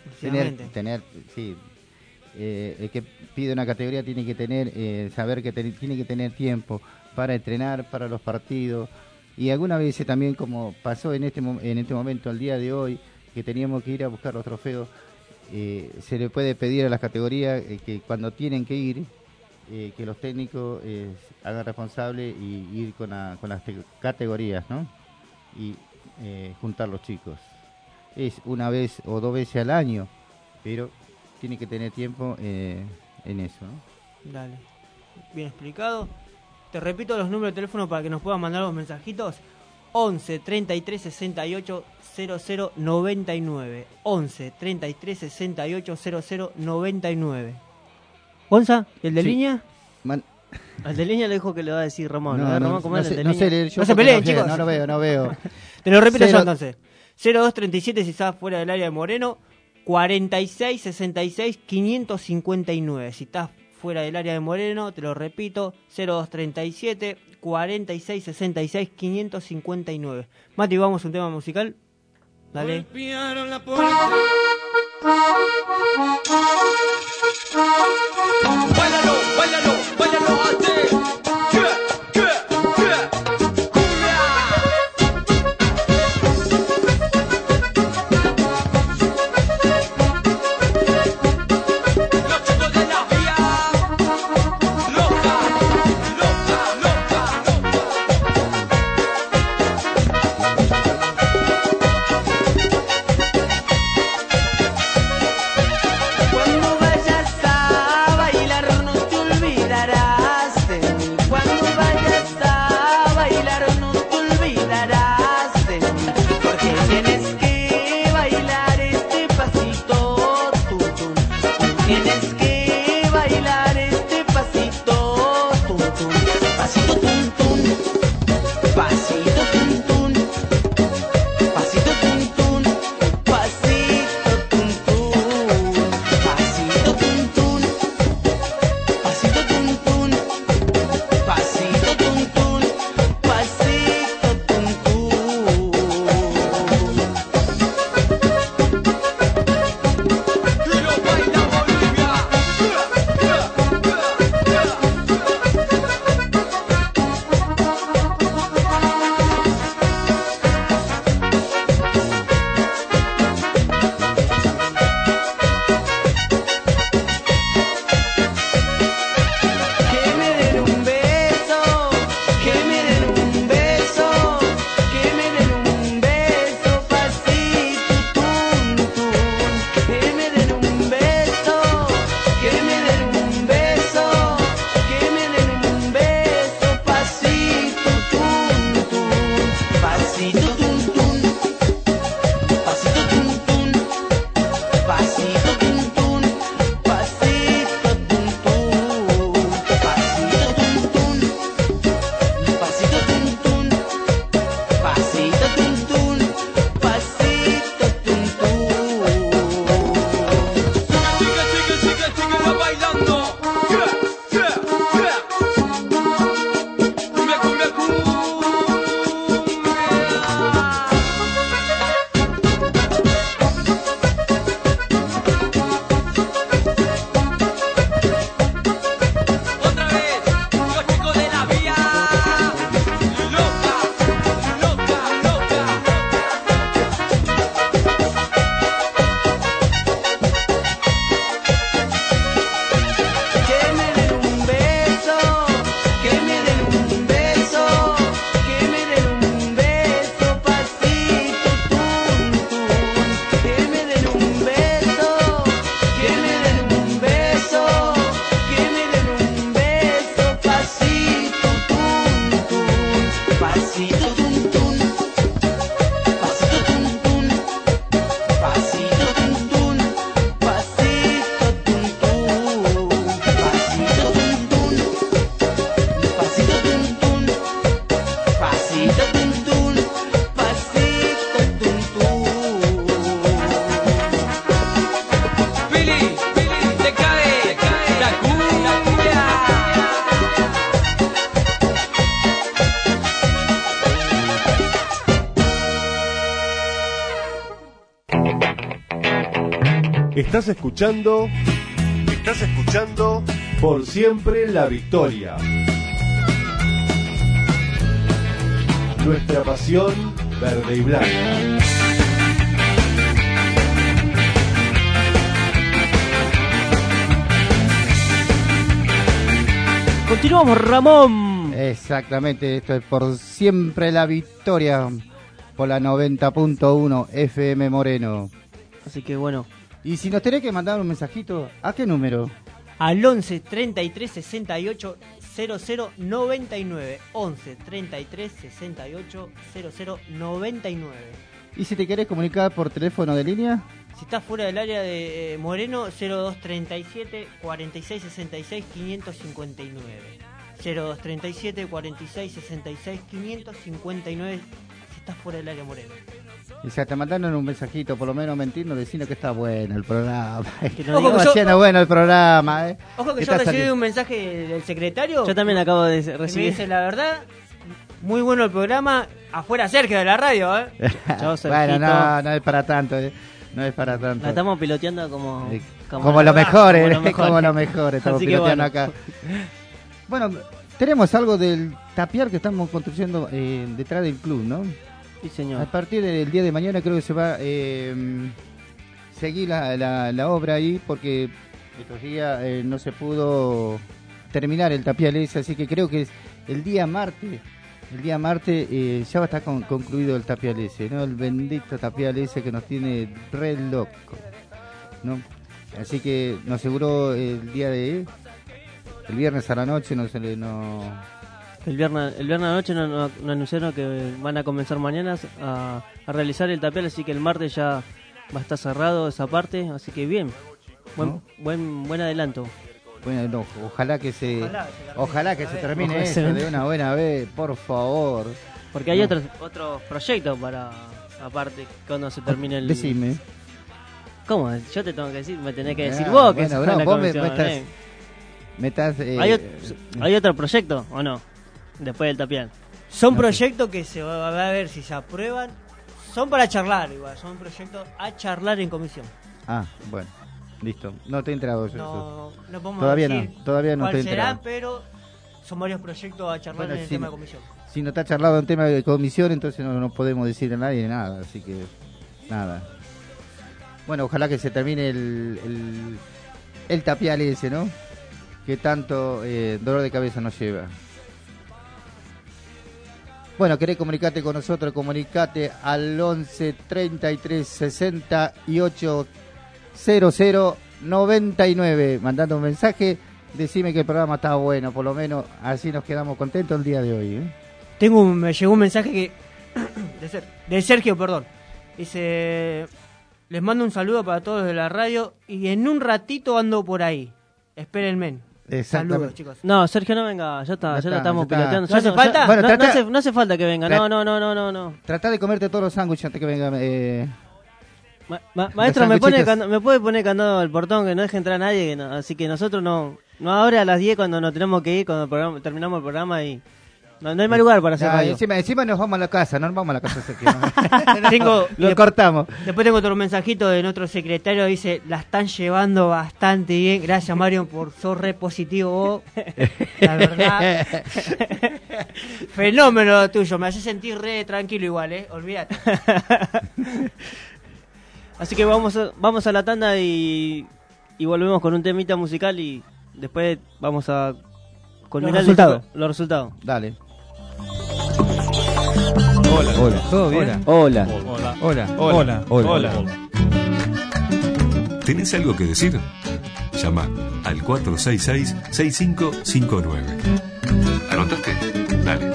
sí. El que pide una categoría tiene que tener, saber que tiene que tener tiempo para entrenar, para los partidos. Y algunas veces también, como pasó en este momento, al día de hoy, que teníamos que ir a buscar los trofeos, se le puede pedir a las categorías que cuando tienen que ir, que los técnicos hagan responsable y ir con las categorías, ¿no? Y juntar los chicos. Es una vez o 2 veces al año, pero tiene que tener tiempo en eso, ¿no? Dale, bien explicado. Te repito los números de teléfono para que nos puedan mandar los mensajitos. 11 33 68 00 99. 11 33 68 00 99. ¿Gonza? ¿El de línea? Al de línea le dijo que le va a decir Ramón. No se peleen, chicos. No lo veo. Te lo repito yo entonces. 0237 si estás fuera del área de Moreno. 46 66 559. Si estás fuera del área de Moreno, te lo repito, 0237 46 66 559. Mati, vamos a un tema musical. Dale. Golpearon la puerta. Báilalo, báilalo, báilalo antes. Estás escuchando Por Siempre la Victoria. Nuestra pasión verde y blanca. Continuamos, Ramón. Exactamente, esto es Por Siempre la Victoria, por la 90.1 FM Moreno. Así que bueno. Y si nos tenés que mandar un mensajito, ¿a qué número? Al 11 33 68 00 99. 11 33 68 00 99. ¿Y si te querés comunicar por teléfono de línea? Si estás fuera del área de Moreno, 0237 46 66 559. 0237 46 66 559 si estás fuera del área Moreno. Y si te mandaron un mensajito, por lo menos mentirnos, diciendo que está bueno el programa. Que no digo haciendo bueno el programa. Ojo que yo recibí un mensaje del secretario. Yo también acabo de recibir. Me dice, la verdad, muy bueno el programa. Afuera Sergio de la radio, Chau, bueno, no es para tanto, No es para tanto. La estamos piloteando como lo mejor, como lo mejor. Estamos Así piloteando bueno. acá. Bueno, tenemos algo del tapiar que estamos construyendo detrás del club, ¿no? Sí, señor. A partir del día de mañana creo que se va a seguir la obra ahí, porque estos días no se pudo terminar el tapial ese, así que creo que es el día martes ya va a estar concluido el tapial ese, ¿no? El bendito tapial ese que nos tiene re loco, ¿no? Así que nos aseguró el viernes a la noche, El viernes a la noche nos anunciaron que van a comenzar mañana a realizar el tapial, así que el martes ya va a estar cerrado esa parte, así que bien, buen adelanto. Bueno, no, ojalá que se termine eso de una buena vez, por favor. Porque hay otros proyectos para, aparte, cuando se termine el... Decime. ¿Cómo? Yo te tengo que decir, me tenés que decir vos que bueno, la vos comisión, me estás ¿Hay otro proyecto o no? Después del tapial. Son proyectos que se va a ver si se aprueban. Son para charlar igual, son proyectos a charlar en comisión. Ah, bueno, listo. No te he enterado yo. No podemos todavía decir todavía no te he enterado. Será, pero son varios proyectos a charlar en el tema de comisión. Si no está charlado en tema de comisión, entonces no podemos decir a nadie nada, así que nada. Bueno, ojalá que se termine el tapial ese, ¿no? Que tanto dolor de cabeza nos lleva. Bueno, querés comunicarte con nosotros, comunicate al 11 33 68 00 99, mandando un mensaje, decime que el programa está bueno, por lo menos así nos quedamos contentos el día de hoy, Me llegó un mensaje que de Sergio, perdón. Dice: les mando un saludo para todos de la radio y en un ratito ando por ahí. Espérenme. Saludos, chicos. No, Sergio, no venga, ya la estamos piloteando. ¿No hace falta? Bueno, no hace falta que venga, no. Tratá de comerte todos los sándwiches antes que venga. Maestro, me puede poner candado al portón, que no deje entrar a nadie, así que nosotros no ahora a las 10 cuando nos tenemos que ir, cuando terminamos el programa y no hay más lugar para hacer radio. Encima nos vamos a la casa, no nos vamos a la casa de Sergio. Lo cortamos. Después tengo otro mensajito de nuestro secretario, dice: la están llevando bastante bien, gracias Mario por ser re positivo vos. La verdad, fenómeno tuyo, me hace sentir re tranquilo igual, olvídate. Así que vamos a la tanda y volvemos con un temita musical y después vamos a culminar los resultados. Dale. Hola. ¿Todo bien? Hola. ¿Tenés algo que decir? Llama al 466-6559. ¿Anotaste? Dale.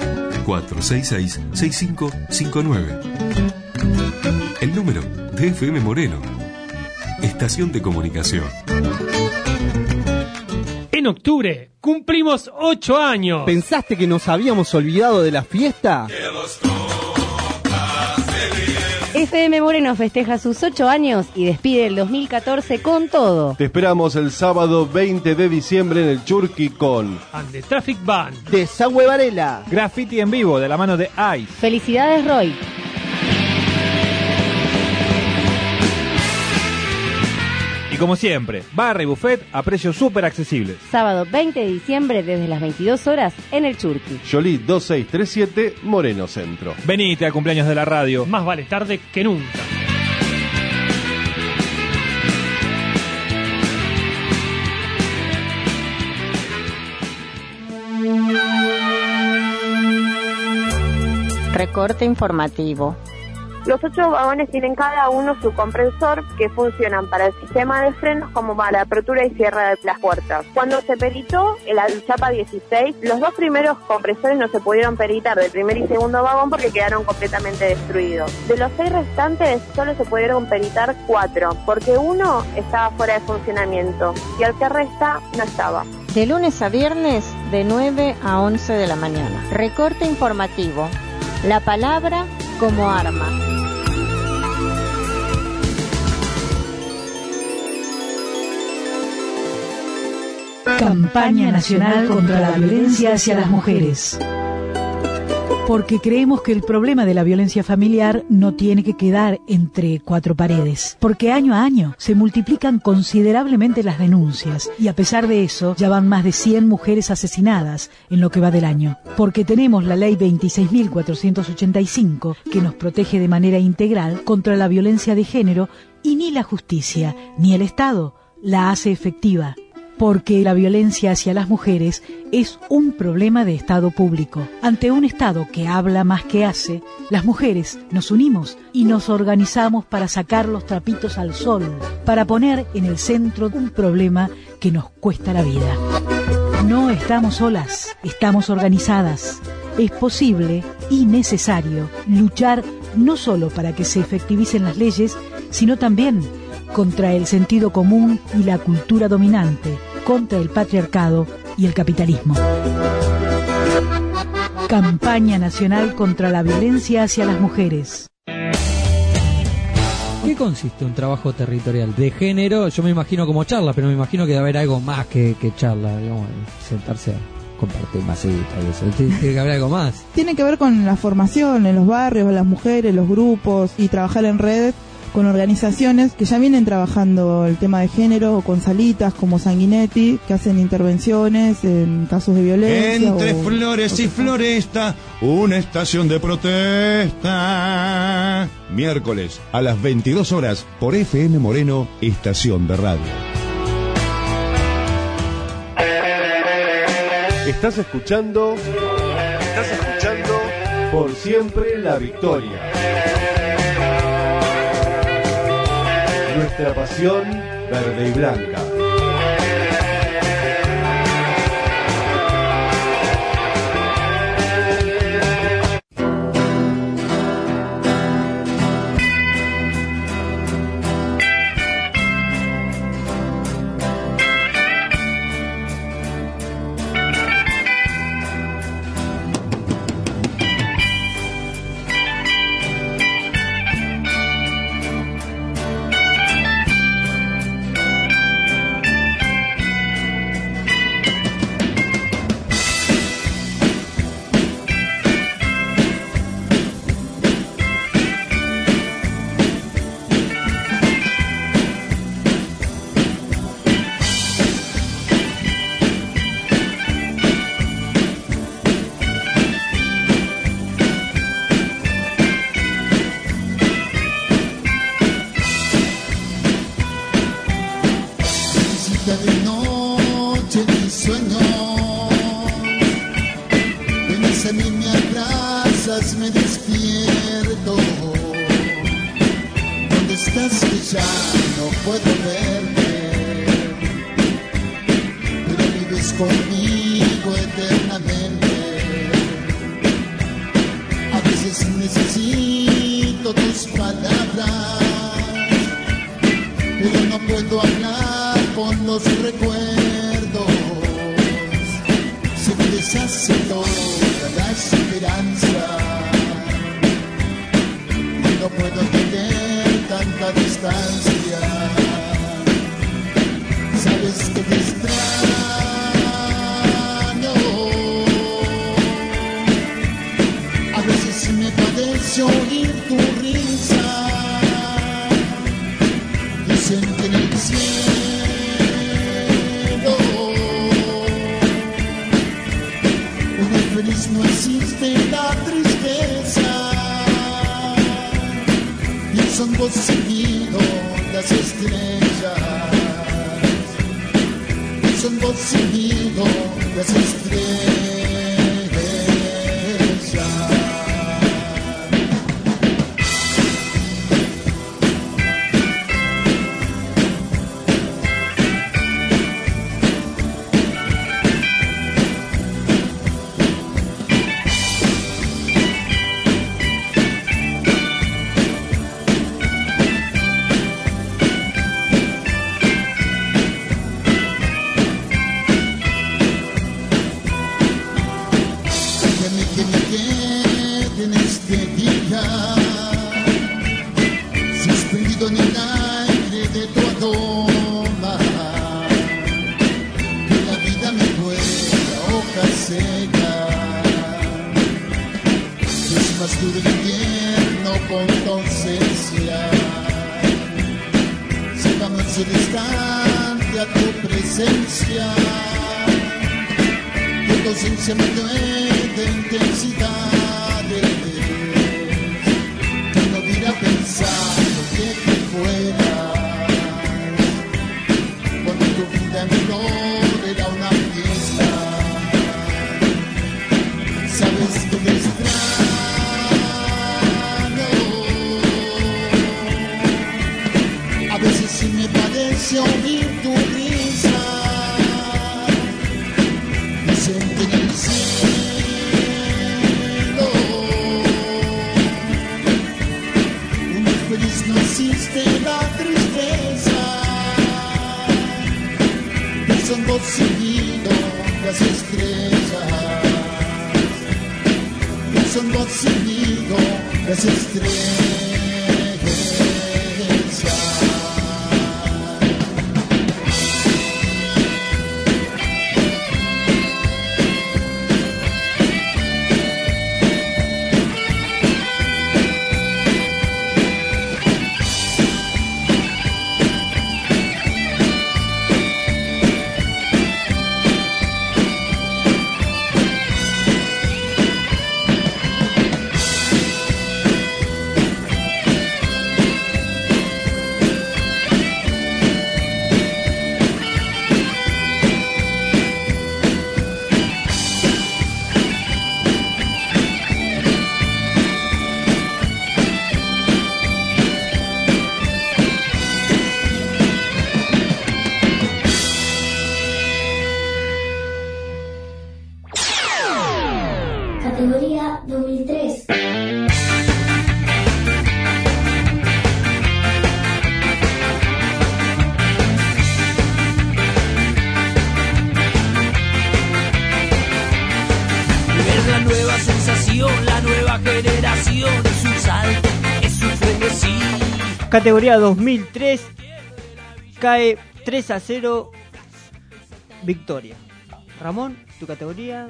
466-6559. El número de FM Moreno. Estación de comunicación. En octubre cumplimos 8 años. ¿Pensaste que nos habíamos olvidado de la fiesta? FM Moreno festeja sus 8 años y despide el 2014 con todo. Te esperamos el sábado 20 de diciembre en el Churqui con And the Traffic Band, Desagüe Varela, Graffiti en vivo de la mano de Ice. Felicidades Roy. Y como siempre, barra y buffet a precios súper accesibles. Sábado 20 de diciembre desde las 22 horas en el Churqui. Yolí 2637, Moreno Centro. Venite al cumpleaños de la radio. Más vale tarde que nunca. Recorte informativo. Los 8 vagones tienen cada uno su compresor que funcionan para el sistema de frenos como para la apertura y cierre de las puertas. Cuando se peritó el Chapa 16, los 2 primeros compresores no se pudieron peritar del primer y segundo vagón porque quedaron completamente destruidos. De los 6 restantes solo se pudieron peritar 4 porque uno estaba fuera de funcionamiento y el que resta no estaba. De lunes a viernes de 9 a 11 de la mañana. Recorte informativo. La palabra como arma. Campaña Nacional contra la Violencia hacia las Mujeres. Porque creemos que el problema de la violencia familiar no tiene que quedar entre 4 paredes. Porque año a año se multiplican considerablemente las denuncias y a pesar de eso ya van más de 100 mujeres asesinadas en lo que va del año. Porque tenemos la ley 26.485 que nos protege de manera integral contra la violencia de género y ni la justicia ni el Estado la hace efectiva. Porque la violencia hacia las mujeres es un problema de Estado público. Ante un Estado que habla más que hace, las mujeres nos unimos y nos organizamos para sacar los trapitos al sol, para poner en el centro un problema que nos cuesta la vida. No estamos solas, estamos organizadas. Es posible y necesario luchar no solo para que se efectivicen las leyes, sino también contra el sentido común y la cultura dominante, contra el patriarcado y el capitalismo. Campaña Nacional contra la Violencia hacia las Mujeres. ¿Qué consiste un trabajo territorial de género? Yo me imagino como charla, pero me imagino que debe haber algo más que charla, digamos, sentarse a compartir masita y eso. Tiene que haber algo más. Tiene que ver con la formación en los barrios, las mujeres, los grupos y trabajar en redes con organizaciones que ya vienen trabajando el tema de género o con salitas como Sanguinetti, que hacen intervenciones en casos de violencia. Entre flores y floresta, una estación de protesta. Miércoles a las 22 horas por FM Moreno, estación de radio. Estás escuchando Por Siempre la Victoria. Nuestra pasión verde y blanca. Oír tu risa, dicen que en el cielo feliz no existe la tristeza. Pienso en vos seguido las estrellas. Pienso en vos seguido las estrellas. Categoría 2003. Es la nueva sensación, la nueva generación, es un salto, es un frenesí. Categoría 2003, cae 3-0, victoria. Ramón, tu categoría.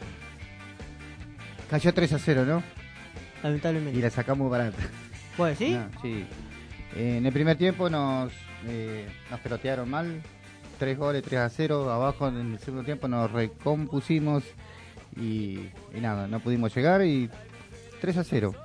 Cayó 3-0, ¿no? Lamentablemente. Y la sacamos barata. ¿Pues sí? No, sí. En el primer tiempo nos pelotearon mal. 3 goles, 3-0. Abajo en el segundo tiempo nos recompusimos. Y nada, no pudimos llegar. Y 3-0.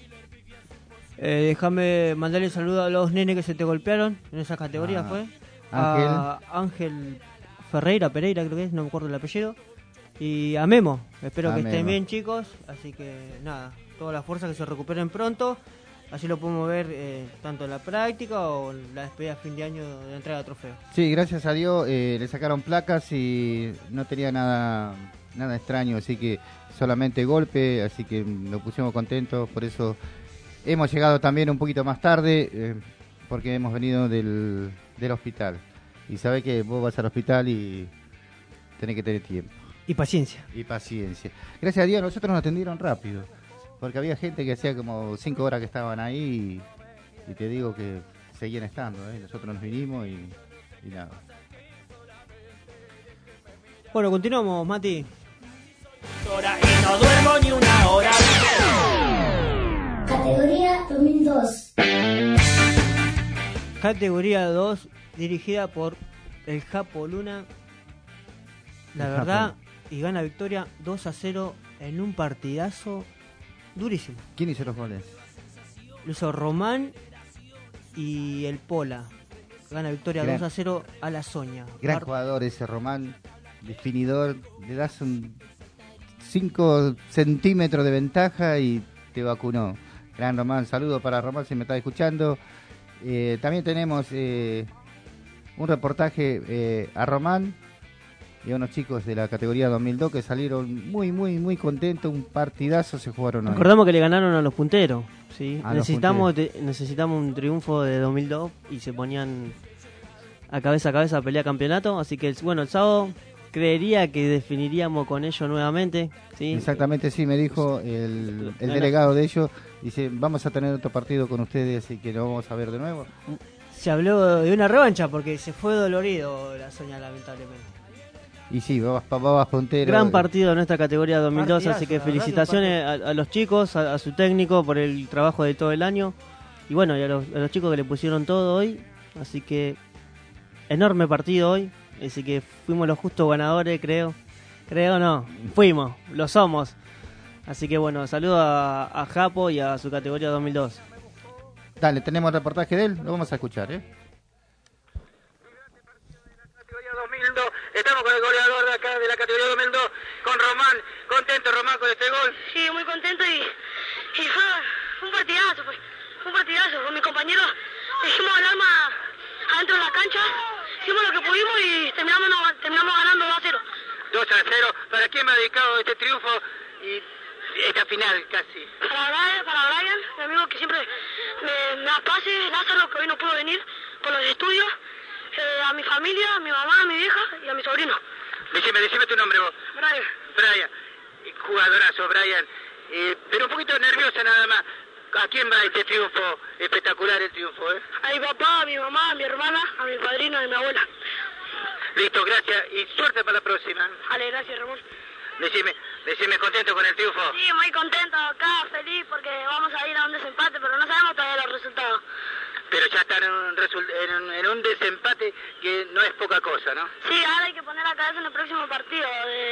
Déjame mandarle un saludo a los nenes que se te golpearon en esa categoría, fue. A Ángel Pereira creo que es, no me acuerdo el apellido. Y a Memo, espero que estén bien, chicos. Así que nada, toda la fuerza, que se recuperen pronto. Así lo podemos ver tanto en la práctica o en la despedida a fin de año de entrega de trofeo. Sí, gracias a Dios le sacaron placas y no tenía nada extraño, así que solamente golpe, así que nos pusimos contentos. Por eso hemos llegado también un poquito más tarde, porque hemos venido del hospital. Y sabés que vos vas al hospital y tenés que tener tiempo. Y paciencia. Gracias a Dios, nosotros nos atendieron rápido. Porque había gente que hacía como 5 horas que estaban ahí y te digo que seguían estando. Nosotros nos vinimos y nada. Bueno, continuamos, Mati. Y no duermo ni una hora. Categoría 2002. Categoría 2, dirigida por el Japo Luna. La verdad, y gana victoria 2-0 en un partidazo durísimo. ¿Quién hizo los goles? Lo hizo Román y el Pola. Gana victoria 2-0 a la Soña. Gran jugador ese Román, definidor. Le das un 5 centímetros de ventaja y te vacunó. Gran Román, saludo para Román si me está escuchando. También tenemos un reportaje a Román y a unos chicos de la categoría 2002 que salieron muy contentos. Un partidazo se jugaron hoy. Recordamos que le ganaron a los punteros. ¿sí? A Necesitamos un triunfo de 2002 y se ponían a cabeza a pelear campeonato. Así que, bueno, el sábado creería que definiríamos con ellos nuevamente. ¿sí? Exactamente, sí, me dijo el delegado de ellos. Dice, vamos a tener otro partido con ustedes, así que lo vamos a ver de nuevo. Se habló de una revancha porque se fue dolorido la Soña, lamentablemente. Y sí, Babas Puntero. Gran partido de nuestra categoría 2002, Partidazo, así que felicitaciones a los chicos, a su técnico por el trabajo de todo el año. Y bueno, y a los chicos que le pusieron todo hoy. Así que enorme partido hoy. Así que fuimos los justos ganadores, creo. Creo no, fuimos, lo somos. Así que bueno, saludo a Japo y a su categoría 2002. Dale, tenemos el reportaje de él, lo vamos a escuchar, Estamos con el goleador de acá de la categoría 2002, con Román. ¿Contento, Román, con este gol? Sí, muy contento y fue un partidazo, pues. Fue un partidazo. Con mis compañeros dejamos el alma adentro de la cancha, hicimos lo que pudimos y terminamos ganando 2-0. 2-0. ¿Para quién me ha dedicado este triunfo y esta final casi? Para Brian, mi amigo que siempre me da pases, Lázaro, que hoy no pudo venir por los estudios. A mi familia, a mi mamá, a mi vieja y a mi sobrino. Decime tu nombre vos. Brian. Jugadorazo, Brian. Pero un poquito nerviosa nada más. ¿A quién va este triunfo? Espectacular el triunfo, A mi papá, a mi mamá, a mi hermana, a mi padrino y a mi abuela. Listo, gracias. Y suerte para la próxima. Vale, gracias, Ramón. Decime contento con el triunfo. Sí, muy contento acá, feliz porque vamos a ir a un desempate, pero no sabemos todavía los resultados. Pero ya están en un desempate que no es poca cosa, ¿no? Sí, ahora hay que poner la cabeza en el próximo partido.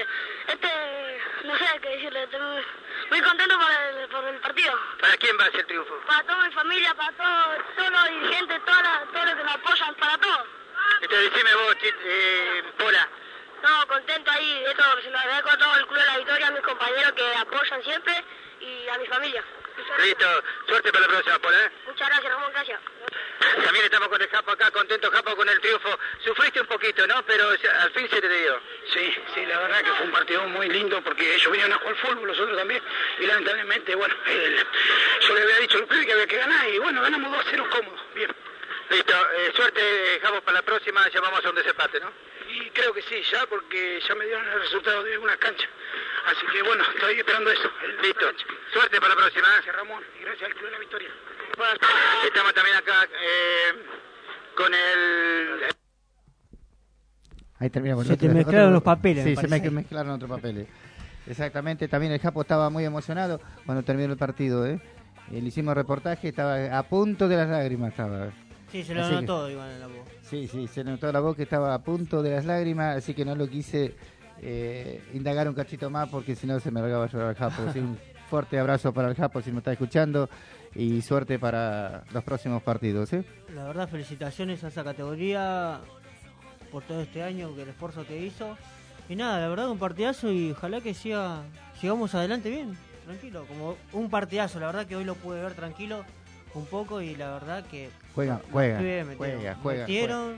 No sé qué decirle, estoy muy contento por el partido. ¿Para quién va a ser el triunfo? Para toda mi familia, para todos los dirigentes, todos los que me apoyan, para todos. Entonces decime vos, Pola. No, contento ahí, esto se lo agradezco a todo el Club de la Victoria, a mis compañeros que apoyan siempre y a mi familia. Listo, suerte para la próxima, Pola. Muchas gracias, Ramón, gracias. También estamos con el Japo acá, contento Japo con el triunfo. Sufriste un poquito, ¿no? Pero al fin se te dio. Sí, la verdad que fue un partido muy lindo porque ellos vinieron a jugar fútbol, nosotros también. Y lamentablemente, bueno, yo le había dicho al club que había que ganar y bueno, ganamos 2-0 cómodos, bien. Listo, suerte Japo para la próxima, ya vamos a un desempate, ¿no? Y creo que sí, ya, porque ya me dieron el resultado de una cancha. Así que bueno, estoy esperando eso. Listo, suerte para la próxima. Gracias, Ramón, y gracias al Club de la Victoria. Estamos también acá con el... Ahí terminamos. Se te mezclaron los papeles. Sí, se me mezclaron otros papeles. Exactamente, también el Japo estaba muy emocionado cuando terminó el partido. Le hicimos reportaje, estaba a punto de las lágrimas. Sí, se lo notó igual en la voz. Sí, se notó la voz que estaba a punto de las lágrimas, así que no lo quise indagar un cachito más porque si no se me largaba a llorar el Japo. Sí, un fuerte abrazo para el Japo si me está escuchando y suerte para los próximos partidos. La verdad, felicitaciones a esa categoría por todo este año, el esfuerzo que hizo. Y nada, la verdad un partidazo y ojalá que sigamos adelante bien, tranquilo, como un partidazo. La verdad que hoy lo pude ver tranquilo un poco y la verdad que juega. Metieron.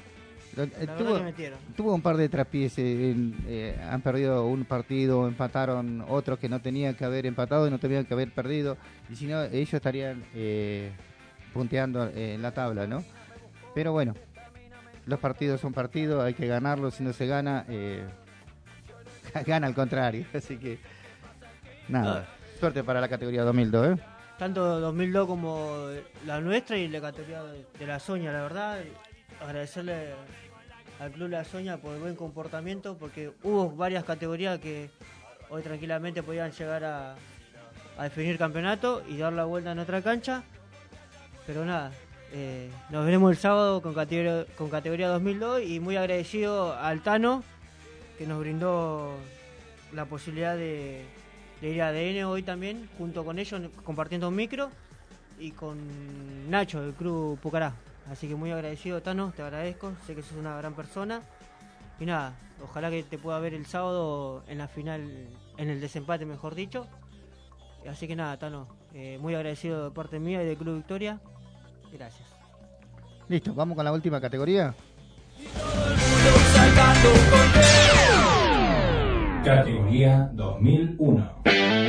Tuvo un par de trapieces, han perdido un partido, empataron otros que no tenían que haber empatado y no tenían que haber perdido, y si no ellos estarían punteando en la tabla, ¿no? Pero bueno, los partidos son partidos, hay que ganarlos, si no se gana, gana al contrario, así que nada, suerte para la categoría 2002, Tanto 2002 como la nuestra y la categoría de la Soña, la verdad, agradecerle al Club La Soña por el buen comportamiento, porque hubo varias categorías que hoy tranquilamente podían llegar a definir campeonato y dar la vuelta en otra cancha, pero nada, nos veremos el sábado con categoría 2002 y muy agradecido al Tano que nos brindó la posibilidad de de ir a ADN hoy también, junto con ellos, compartiendo un micro, y con Nacho, del Club Pucará. Así que muy agradecido, Tano, te agradezco, sé que sos una gran persona. Y nada, ojalá que te pueda ver el sábado en la final, en el desempate, mejor dicho. Así que nada, Tano, muy agradecido de parte mía y del Club Victoria. Gracias. Listo, vamos con la última categoría. Categoría 2001.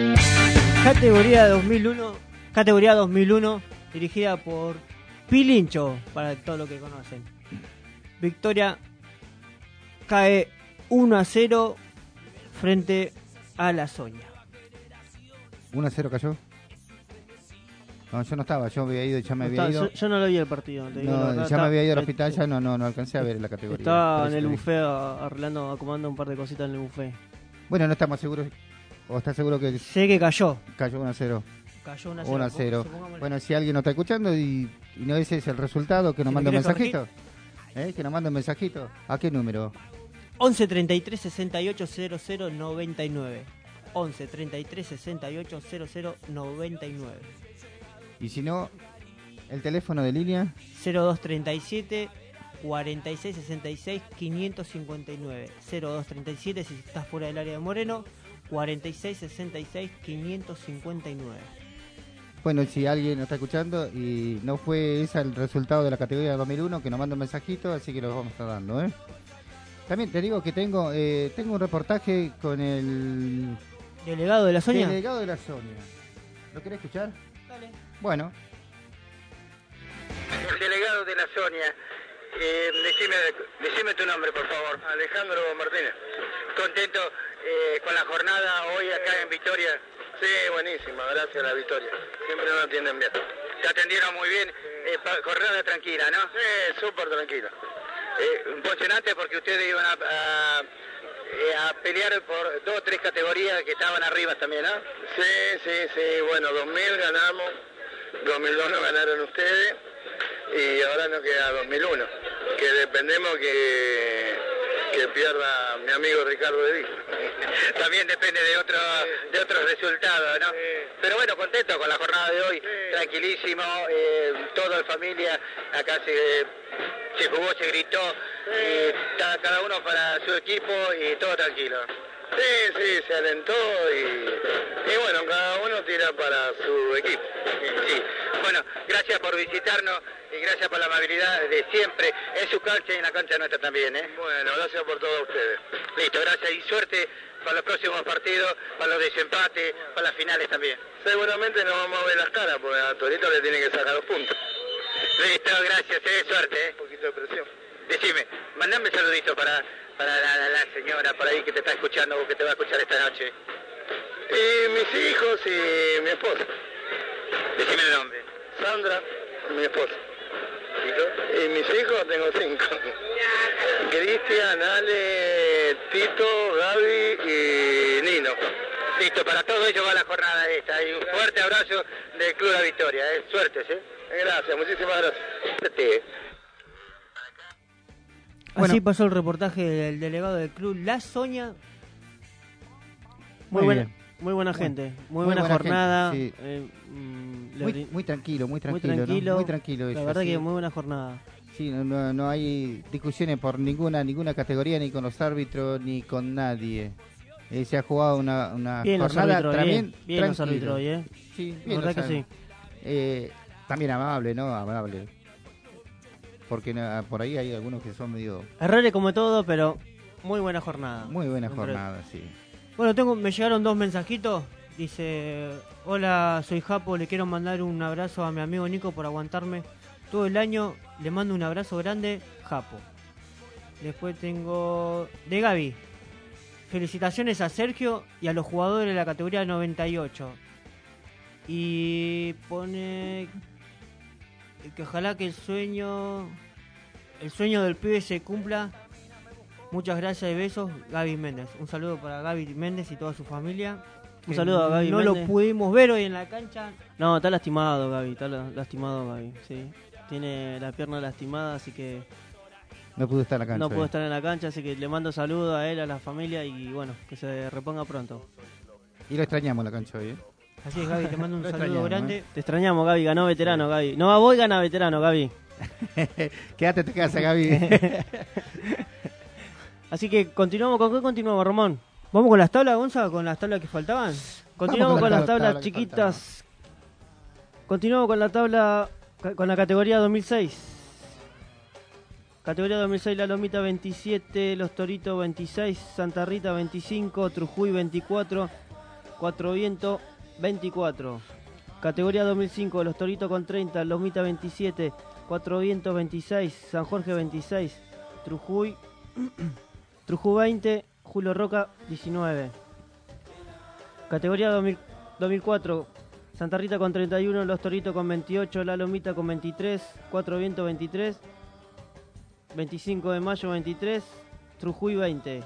Categoría 2001, dirigida por Pilincho, para todos los que conocen. Victoria cae 1-0 frente a La Soña. 1-0 cayó. No, yo no estaba, yo había ido, ya me había ido. Yo no lo vi el partido. Ya me había ido al hospital, ya no alcancé a ver la categoría. Estaba en el buffet arreglando, acomodando un par de cositas en el buffet. Bueno, no estamos seguros. ¿O estás seguro que...? Sé que cayó. Cayó 1-0. Cayó 1-0. Bueno, si alguien nos está escuchando y no ese es el resultado, que nos mande un mensajito. Que nos mande un mensajito. ¿A qué número? 11 33 68 00 99. 11 33 68 00 99. Y si no, el teléfono de línea 0237 46 66 559. 0237 si estás fuera del área de Moreno, 46 66 559. Bueno, si alguien nos está escuchando y no fue ese el resultado de la categoría 2001, que nos manda un mensajito, así que lo vamos a estar dando, También te digo que tengo un reportaje con el delegado de La Soña. Delegado de La Soña. ¿Lo querés escuchar? Dale. Bueno. El delegado de La Soña, decime tu nombre, por favor. Alejandro Martínez. ¿Contento con la jornada hoy acá en Victoria? Sí, buenísima, gracias a la Victoria. Siempre nos atienden bien. Te atendieron muy bien, jornada tranquila, ¿no? Sí, súper tranquila. Emocionante porque ustedes iban a pelear por 2 o 3 categorías que estaban arriba también, ¿no? Sí, bueno, 2000 ganamos, 2002 nos ganaron ustedes y ahora nos queda 2001, que dependemos que pierda mi amigo Ricardo de Viz. También depende de otros resultados, ¿no? Pero bueno, contento con la jornada de hoy, tranquilísimo, toda la familia, acá se jugó, se gritó, cada uno para su equipo y todo tranquilo. Sí, se alentó y bueno, cada uno tira para su equipo. Sí. Bueno, gracias por visitarnos y gracias por la amabilidad de siempre en su cancha y en la cancha nuestra también, Bueno, gracias por todos ustedes. Listo, gracias y suerte para los próximos partidos, para los desempates, para las finales también. Seguramente nos vamos a ver las caras, porque a Torito le tienen que sacar los puntos. Listo, gracias, suerte, Un poquito de presión. Decime, mandame un saludito para la señora por ahí que te está escuchando o que te va a escuchar esta noche. Y mis hijos y mi esposa. Decime el nombre. Sandra, mi esposa. Y mis hijos tengo 5. Cristian, Ale, Tito, Gaby y Nino. Listo, para todo ello va la jornada esta. Y un fuerte abrazo del Club La Victoria. Suerte, ¿sí? Gracias, muchísimas gracias. Así pasó el reportaje del delegado del Club La Soña. Muy buena gente, muy buena jornada. Gente, sí. Muy tranquilo. Muy tranquilo. La verdad que muy buena jornada. Sí, no hay discusiones por ninguna categoría, ni con los árbitros, ni con nadie. Se ha jugado una bien jornada bien tranquila. Los árbitros hoy, Sí, bien, la verdad que sí. También amable, ¿no? Amable. Porque por ahí hay algunos que son medio... Errores como todo, pero muy buena jornada. Muy buena jornada, sí. Bueno, me llegaron 2 mensajitos. Dice, hola, soy Japo, le quiero mandar un abrazo a mi amigo Nico por aguantarme todo el año. Le mando un abrazo grande, Japo. Después tengo de Gaby. Felicitaciones a Sergio y a los jugadores de la categoría 98. Y pone que ojalá que el sueño del pibe se cumpla. Muchas gracias y besos, Gaby Méndez. Un saludo para Gaby Méndez y toda su familia. Un saludo a Gaby no Méndez. Lo pudimos ver hoy en la cancha. No, está lastimado Gaby, sí. Tiene la pierna lastimada, así que no pudo estar en la cancha. No pudo estar en la cancha, así que le mando saludos a él, a la familia y bueno, que se reponga pronto. Y lo extrañamos la cancha hoy, ¿eh? Así es, Gaby, te mando un saludo grande. Te extrañamos, Gaby, ganó veterano, Gaby. No va vos, gana veterano, Gaby. Quédate en tu casa, Gaby. Así que continuamos, ¿con qué continuamos, Ramón? ¿Vamos con las tablas, Gonza? ¿Con las tablas que faltaban? Continuamos con las tablas chiquitas. Continuamos con la tabla, con la categoría 2006. Categoría 2006, La Lomita 27, Los Toritos 26, Santa Rita 25, Trujuy 24, Cuatro Vientos 24. Categoría 2005, Los Toritos con 30, Lomita 27, Cuatro Vientos 26, San Jorge 26, Trujuy 20, Julio Roca 19. Categoría 2004, Santa Rita con 31, Los Toritos con 28, La Lomita con 23, Cuatro Vientos 23, 25 de mayo 23, Trujuy 20.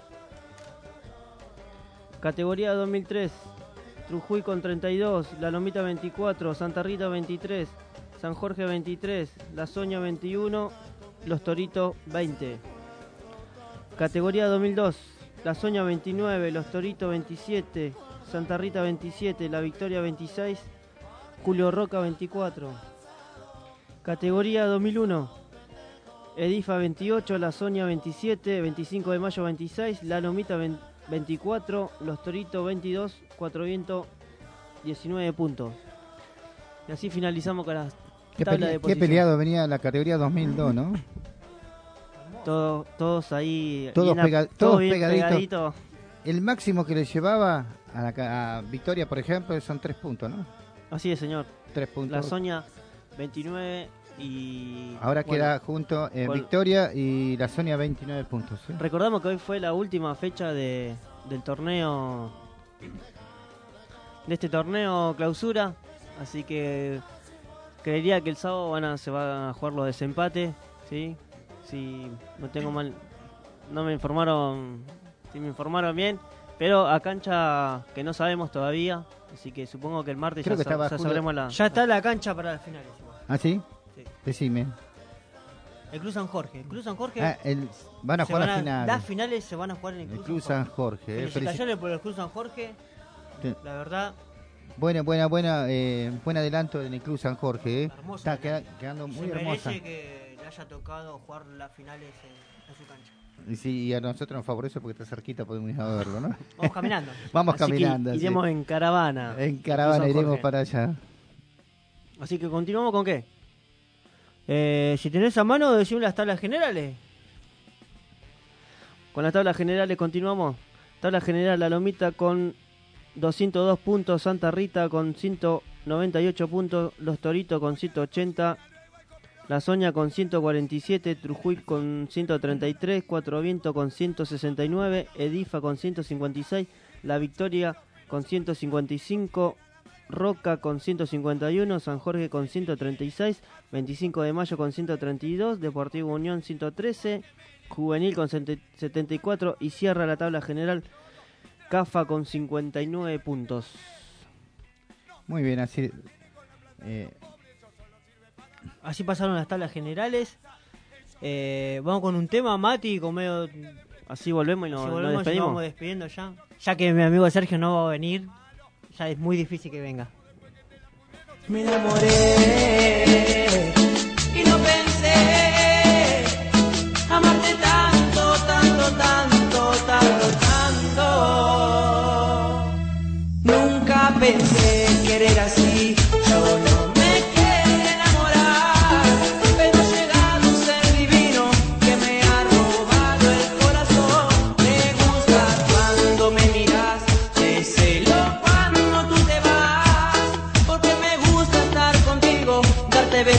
Categoría 2003, Trujuy con 32, La Lomita 24, Santa Rita 23, San Jorge 23, La Soña 21, Los Toritos 20. Categoría 2002, La Soña 29, Los Toritos 27, Santa Rita 27, La Victoria 26, Julio Roca 24. Categoría 2001, Edifa 28, La Soña 27, 25 de mayo 26, La Lomita 24, Los Toritos 22, Cuatro Vientos 19 puntos. Y así finalizamos con las tablas de posición. Qué peleado venía la categoría 2002, ¿no? Todos ahí. Todos bien pegaditos. El máximo que le llevaba a Victoria, por ejemplo, son 3 puntos, ¿no? Así es, señor. 3 puntos. La Soña 29 y... Ahora queda junto Victoria y La Sonia 29 puntos. ¿Sí? Recordamos que hoy fue la última fecha del torneo, de este torneo clausura, así que creería que el sábado se van a jugar los desempates, ¿sí? Si no tengo mal, no me informaron, si me informaron bien, pero a cancha que no sabemos todavía, así que supongo que el martes ya sabremos la... Ya está la cancha para las finales. ¿Ah, sí? Sí. Decime. El Club San Jorge. Van a jugar las finales. Las finales se van a jugar en el Club San Jorge. Felicitaciones por el Club San Jorge. Sí. La verdad. Buen adelanto en el Club San Jorge. Hermosa, está quedando muy hermosa. Merece que le haya tocado jugar las finales en su cancha. Y sí, a nosotros nos favorece porque está cerquita, podemos ir a verlo, ¿no? Vamos caminando. Vamos Así caminando. Que iremos en caravana. En caravana iremos para allá. Así que continuamos con qué. Si tenés a mano, decime las tablas generales. Con las tablas generales continuamos. Tabla general, La Lomita con 202 puntos, Santa Rita con 198 puntos, Los Toritos con 180, La Soña con 147, Trujuy con 133, Cuatro Vientos con 169, Edifa con 156, La Victoria con 155, Roca con 151, San Jorge con 136, 25 de mayo con 132, Deportivo Unión 113, Juvenil con 74 y cierra la tabla general Cafa con 59 puntos. Muy bien, así así pasaron las tablas generales. Vamos con un tema, Mati, con medio... Así volvemos y nos despedimos. Y vamos despidiendo ya. Ya que mi amigo Sergio no va a venir, ya es muy difícil que venga. Me enamoré y no pensé amarte tanto, tanto, tanto, tanto, tanto. Nunca pensé querer así, yo no me quería enamorar, pero ha llegado un ser divino que me ha robado el corazón. Me gusta cuando me miras, te celo cuando tú te vas, porque me gusta estar contigo, darte besos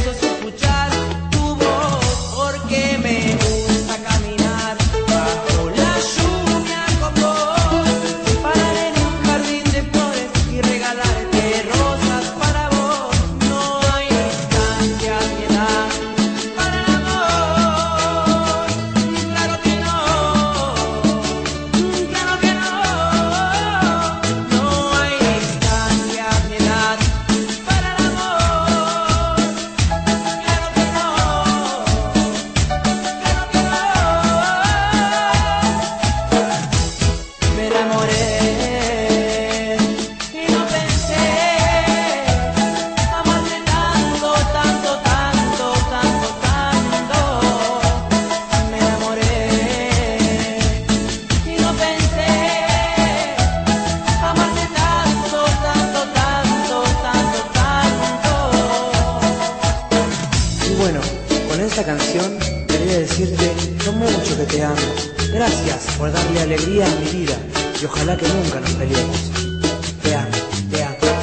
canción quería decirte lo mucho que te amo. Gracias por darle alegría a mi vida y ojalá que nunca nos peleemos. Te amo, te amo, te amo.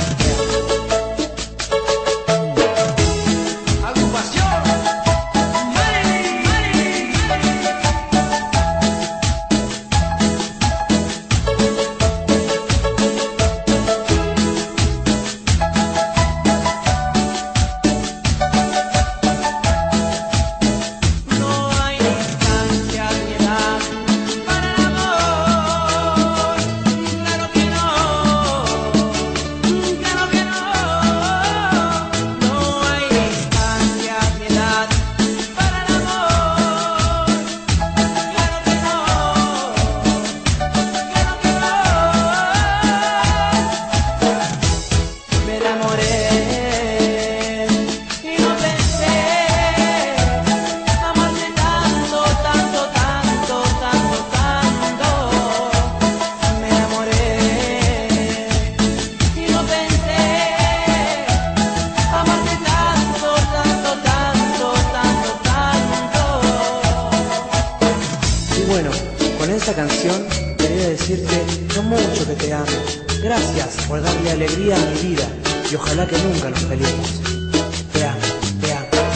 esta canción quería decirte lo mucho que te amo. Gracias por darle alegría a mi vida y ojalá que nunca nos peleemos. Te amo, te amo, te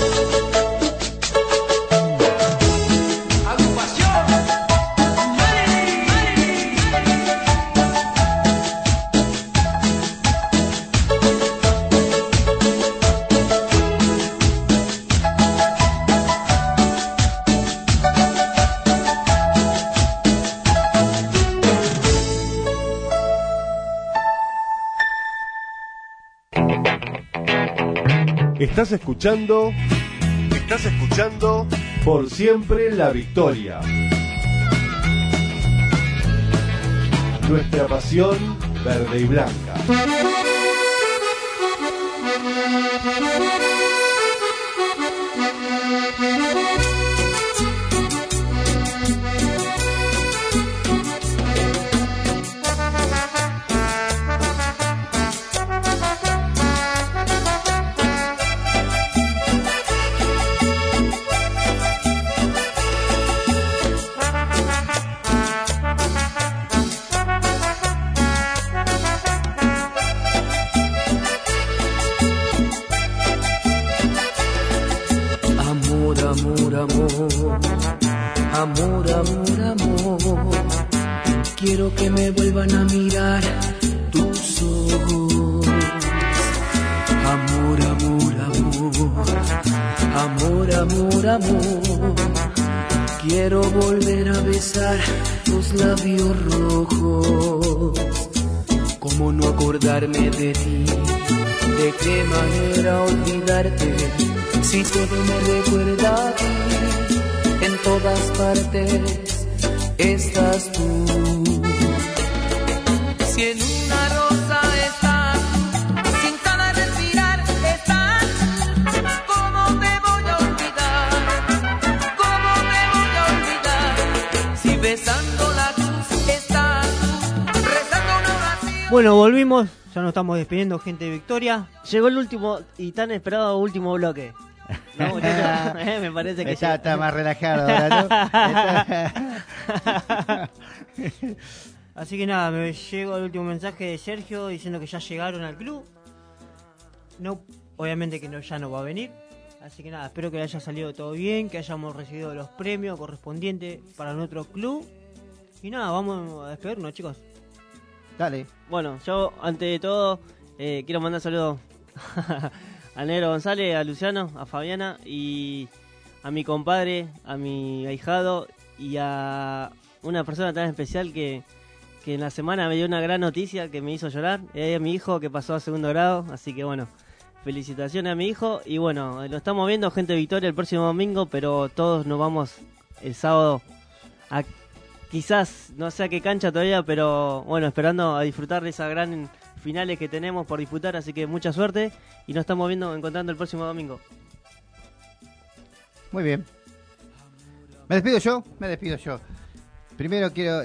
amo. Agrupación Estás escuchando Por Siempre la Victoria. Nuestra pasión verde y blanca. Amor, amor, amor, quiero que me vuelvan a mirar tus ojos. Amor, amor, amor, amor, amor, amor, quiero volver a besar tus labios rojos. ¿Cómo no acordarme de ti? ¿De qué manera olvidarte? Si todo me recuerda a ti, en todas partes estás tú. Si en una rosa estás tú, sin cada respirar estás tú, ¿cómo te voy a olvidar? ¿Cómo te voy a olvidar? Si besando la cruz estás tú, rezando una oración. Bueno, volvimos, ya nos estamos despidiendo, gente de Victoria. Llegó el último y tan esperado último bloque. No, me parece que está más relajado ahora, ¿no? Así que nada, me llegó el último mensaje de Sergio diciendo que ya llegaron al club. No, obviamente que no, ya no va a venir. Así que nada, espero que haya salido todo bien, que hayamos recibido los premios correspondientes para nuestro club. Y nada, vamos a despedirnos, chicos. Dale. Bueno, yo ante de todo quiero mandar saludos a Negro González, a Luciano, a Fabiana y a mi compadre, a mi ahijado y a una persona tan especial que en la semana me dio una gran noticia que me hizo llorar. Es mi hijo que pasó a segundo grado, así que bueno, felicitaciones a mi hijo. Y bueno, lo estamos viendo, gente de Victoria, el próximo domingo, pero todos nos vamos el sábado a quizás, no sé a qué cancha todavía, pero bueno, esperando a disfrutar de esas gran finales que tenemos por disputar, así que mucha suerte y nos estamos encontrando el próximo domingo. Muy bien. Me despido yo. Primero quiero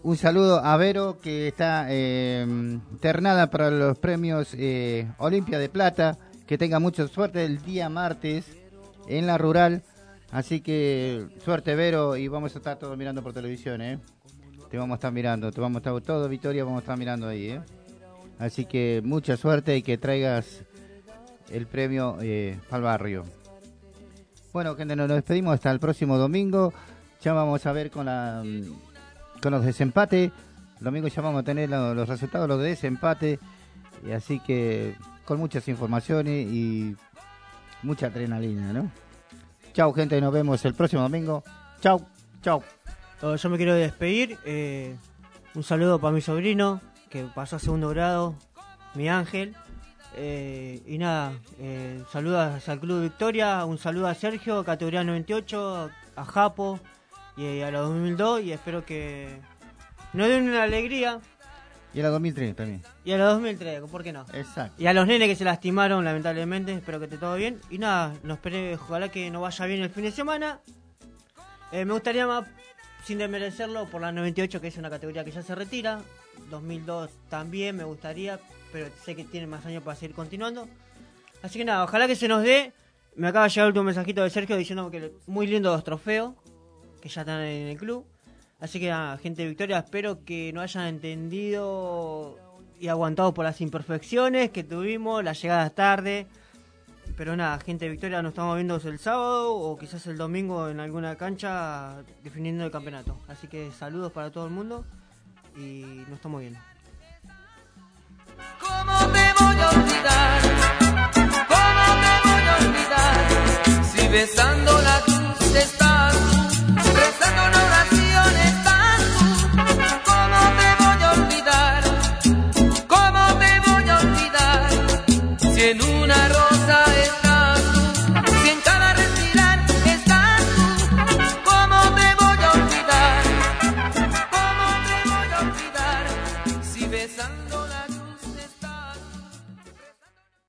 Un saludo a Vero, que está ternada para los premios Olimpia de Plata. Que tenga mucha suerte el día martes en la rural. Así que suerte, Vero, y vamos a estar todos mirando por televisión, Te vamos a estar mirando, todo Victoria vamos a estar mirando ahí, Así que mucha suerte y que traigas el premio al barrio. Bueno, gente, nos despedimos hasta el próximo domingo. Ya vamos a ver con los desempates. El domingo ya vamos a tener los resultados, los de desempate. Y así que con muchas informaciones y mucha adrenalina, ¿no? Chau, gente, nos vemos el próximo domingo. Chau, chau. Yo me quiero despedir. Un saludo para mi sobrino, que pasó a segundo grado, mi Ángel. Y nada, saludos al Club Victoria, un saludo a Sergio, categoría 98, a Japo y a la 2002, y espero que nos den una alegría. Y a la 2003 también. Y a la 2003, ¿por qué no? Exacto. Y a los nenes que se lastimaron, lamentablemente, espero que esté todo bien. Y nada, ojalá que nos vaya bien el fin de semana. Me gustaría más, sin desmerecerlo, por la 98, que es una categoría que ya se retira. 2002 también me gustaría, pero sé que tiene más años para seguir continuando. Así que nada, ojalá que se nos dé. Me acaba de llegar el último mensajito de Sergio diciendo que muy lindos los trofeos que ya están en el club. Así que nada, gente de Victoria, espero que nos hayan entendido y aguantado por las imperfecciones que tuvimos, las llegadas tarde. Pero nada, gente de Victoria, nos estamos viendo el sábado o quizás el domingo en alguna cancha definiendo el campeonato. Así que saludos para todo el mundo y nos estamos viendo. ¿Cómo te voy a olvidar? ¿Cómo te voy a olvidar? Si besando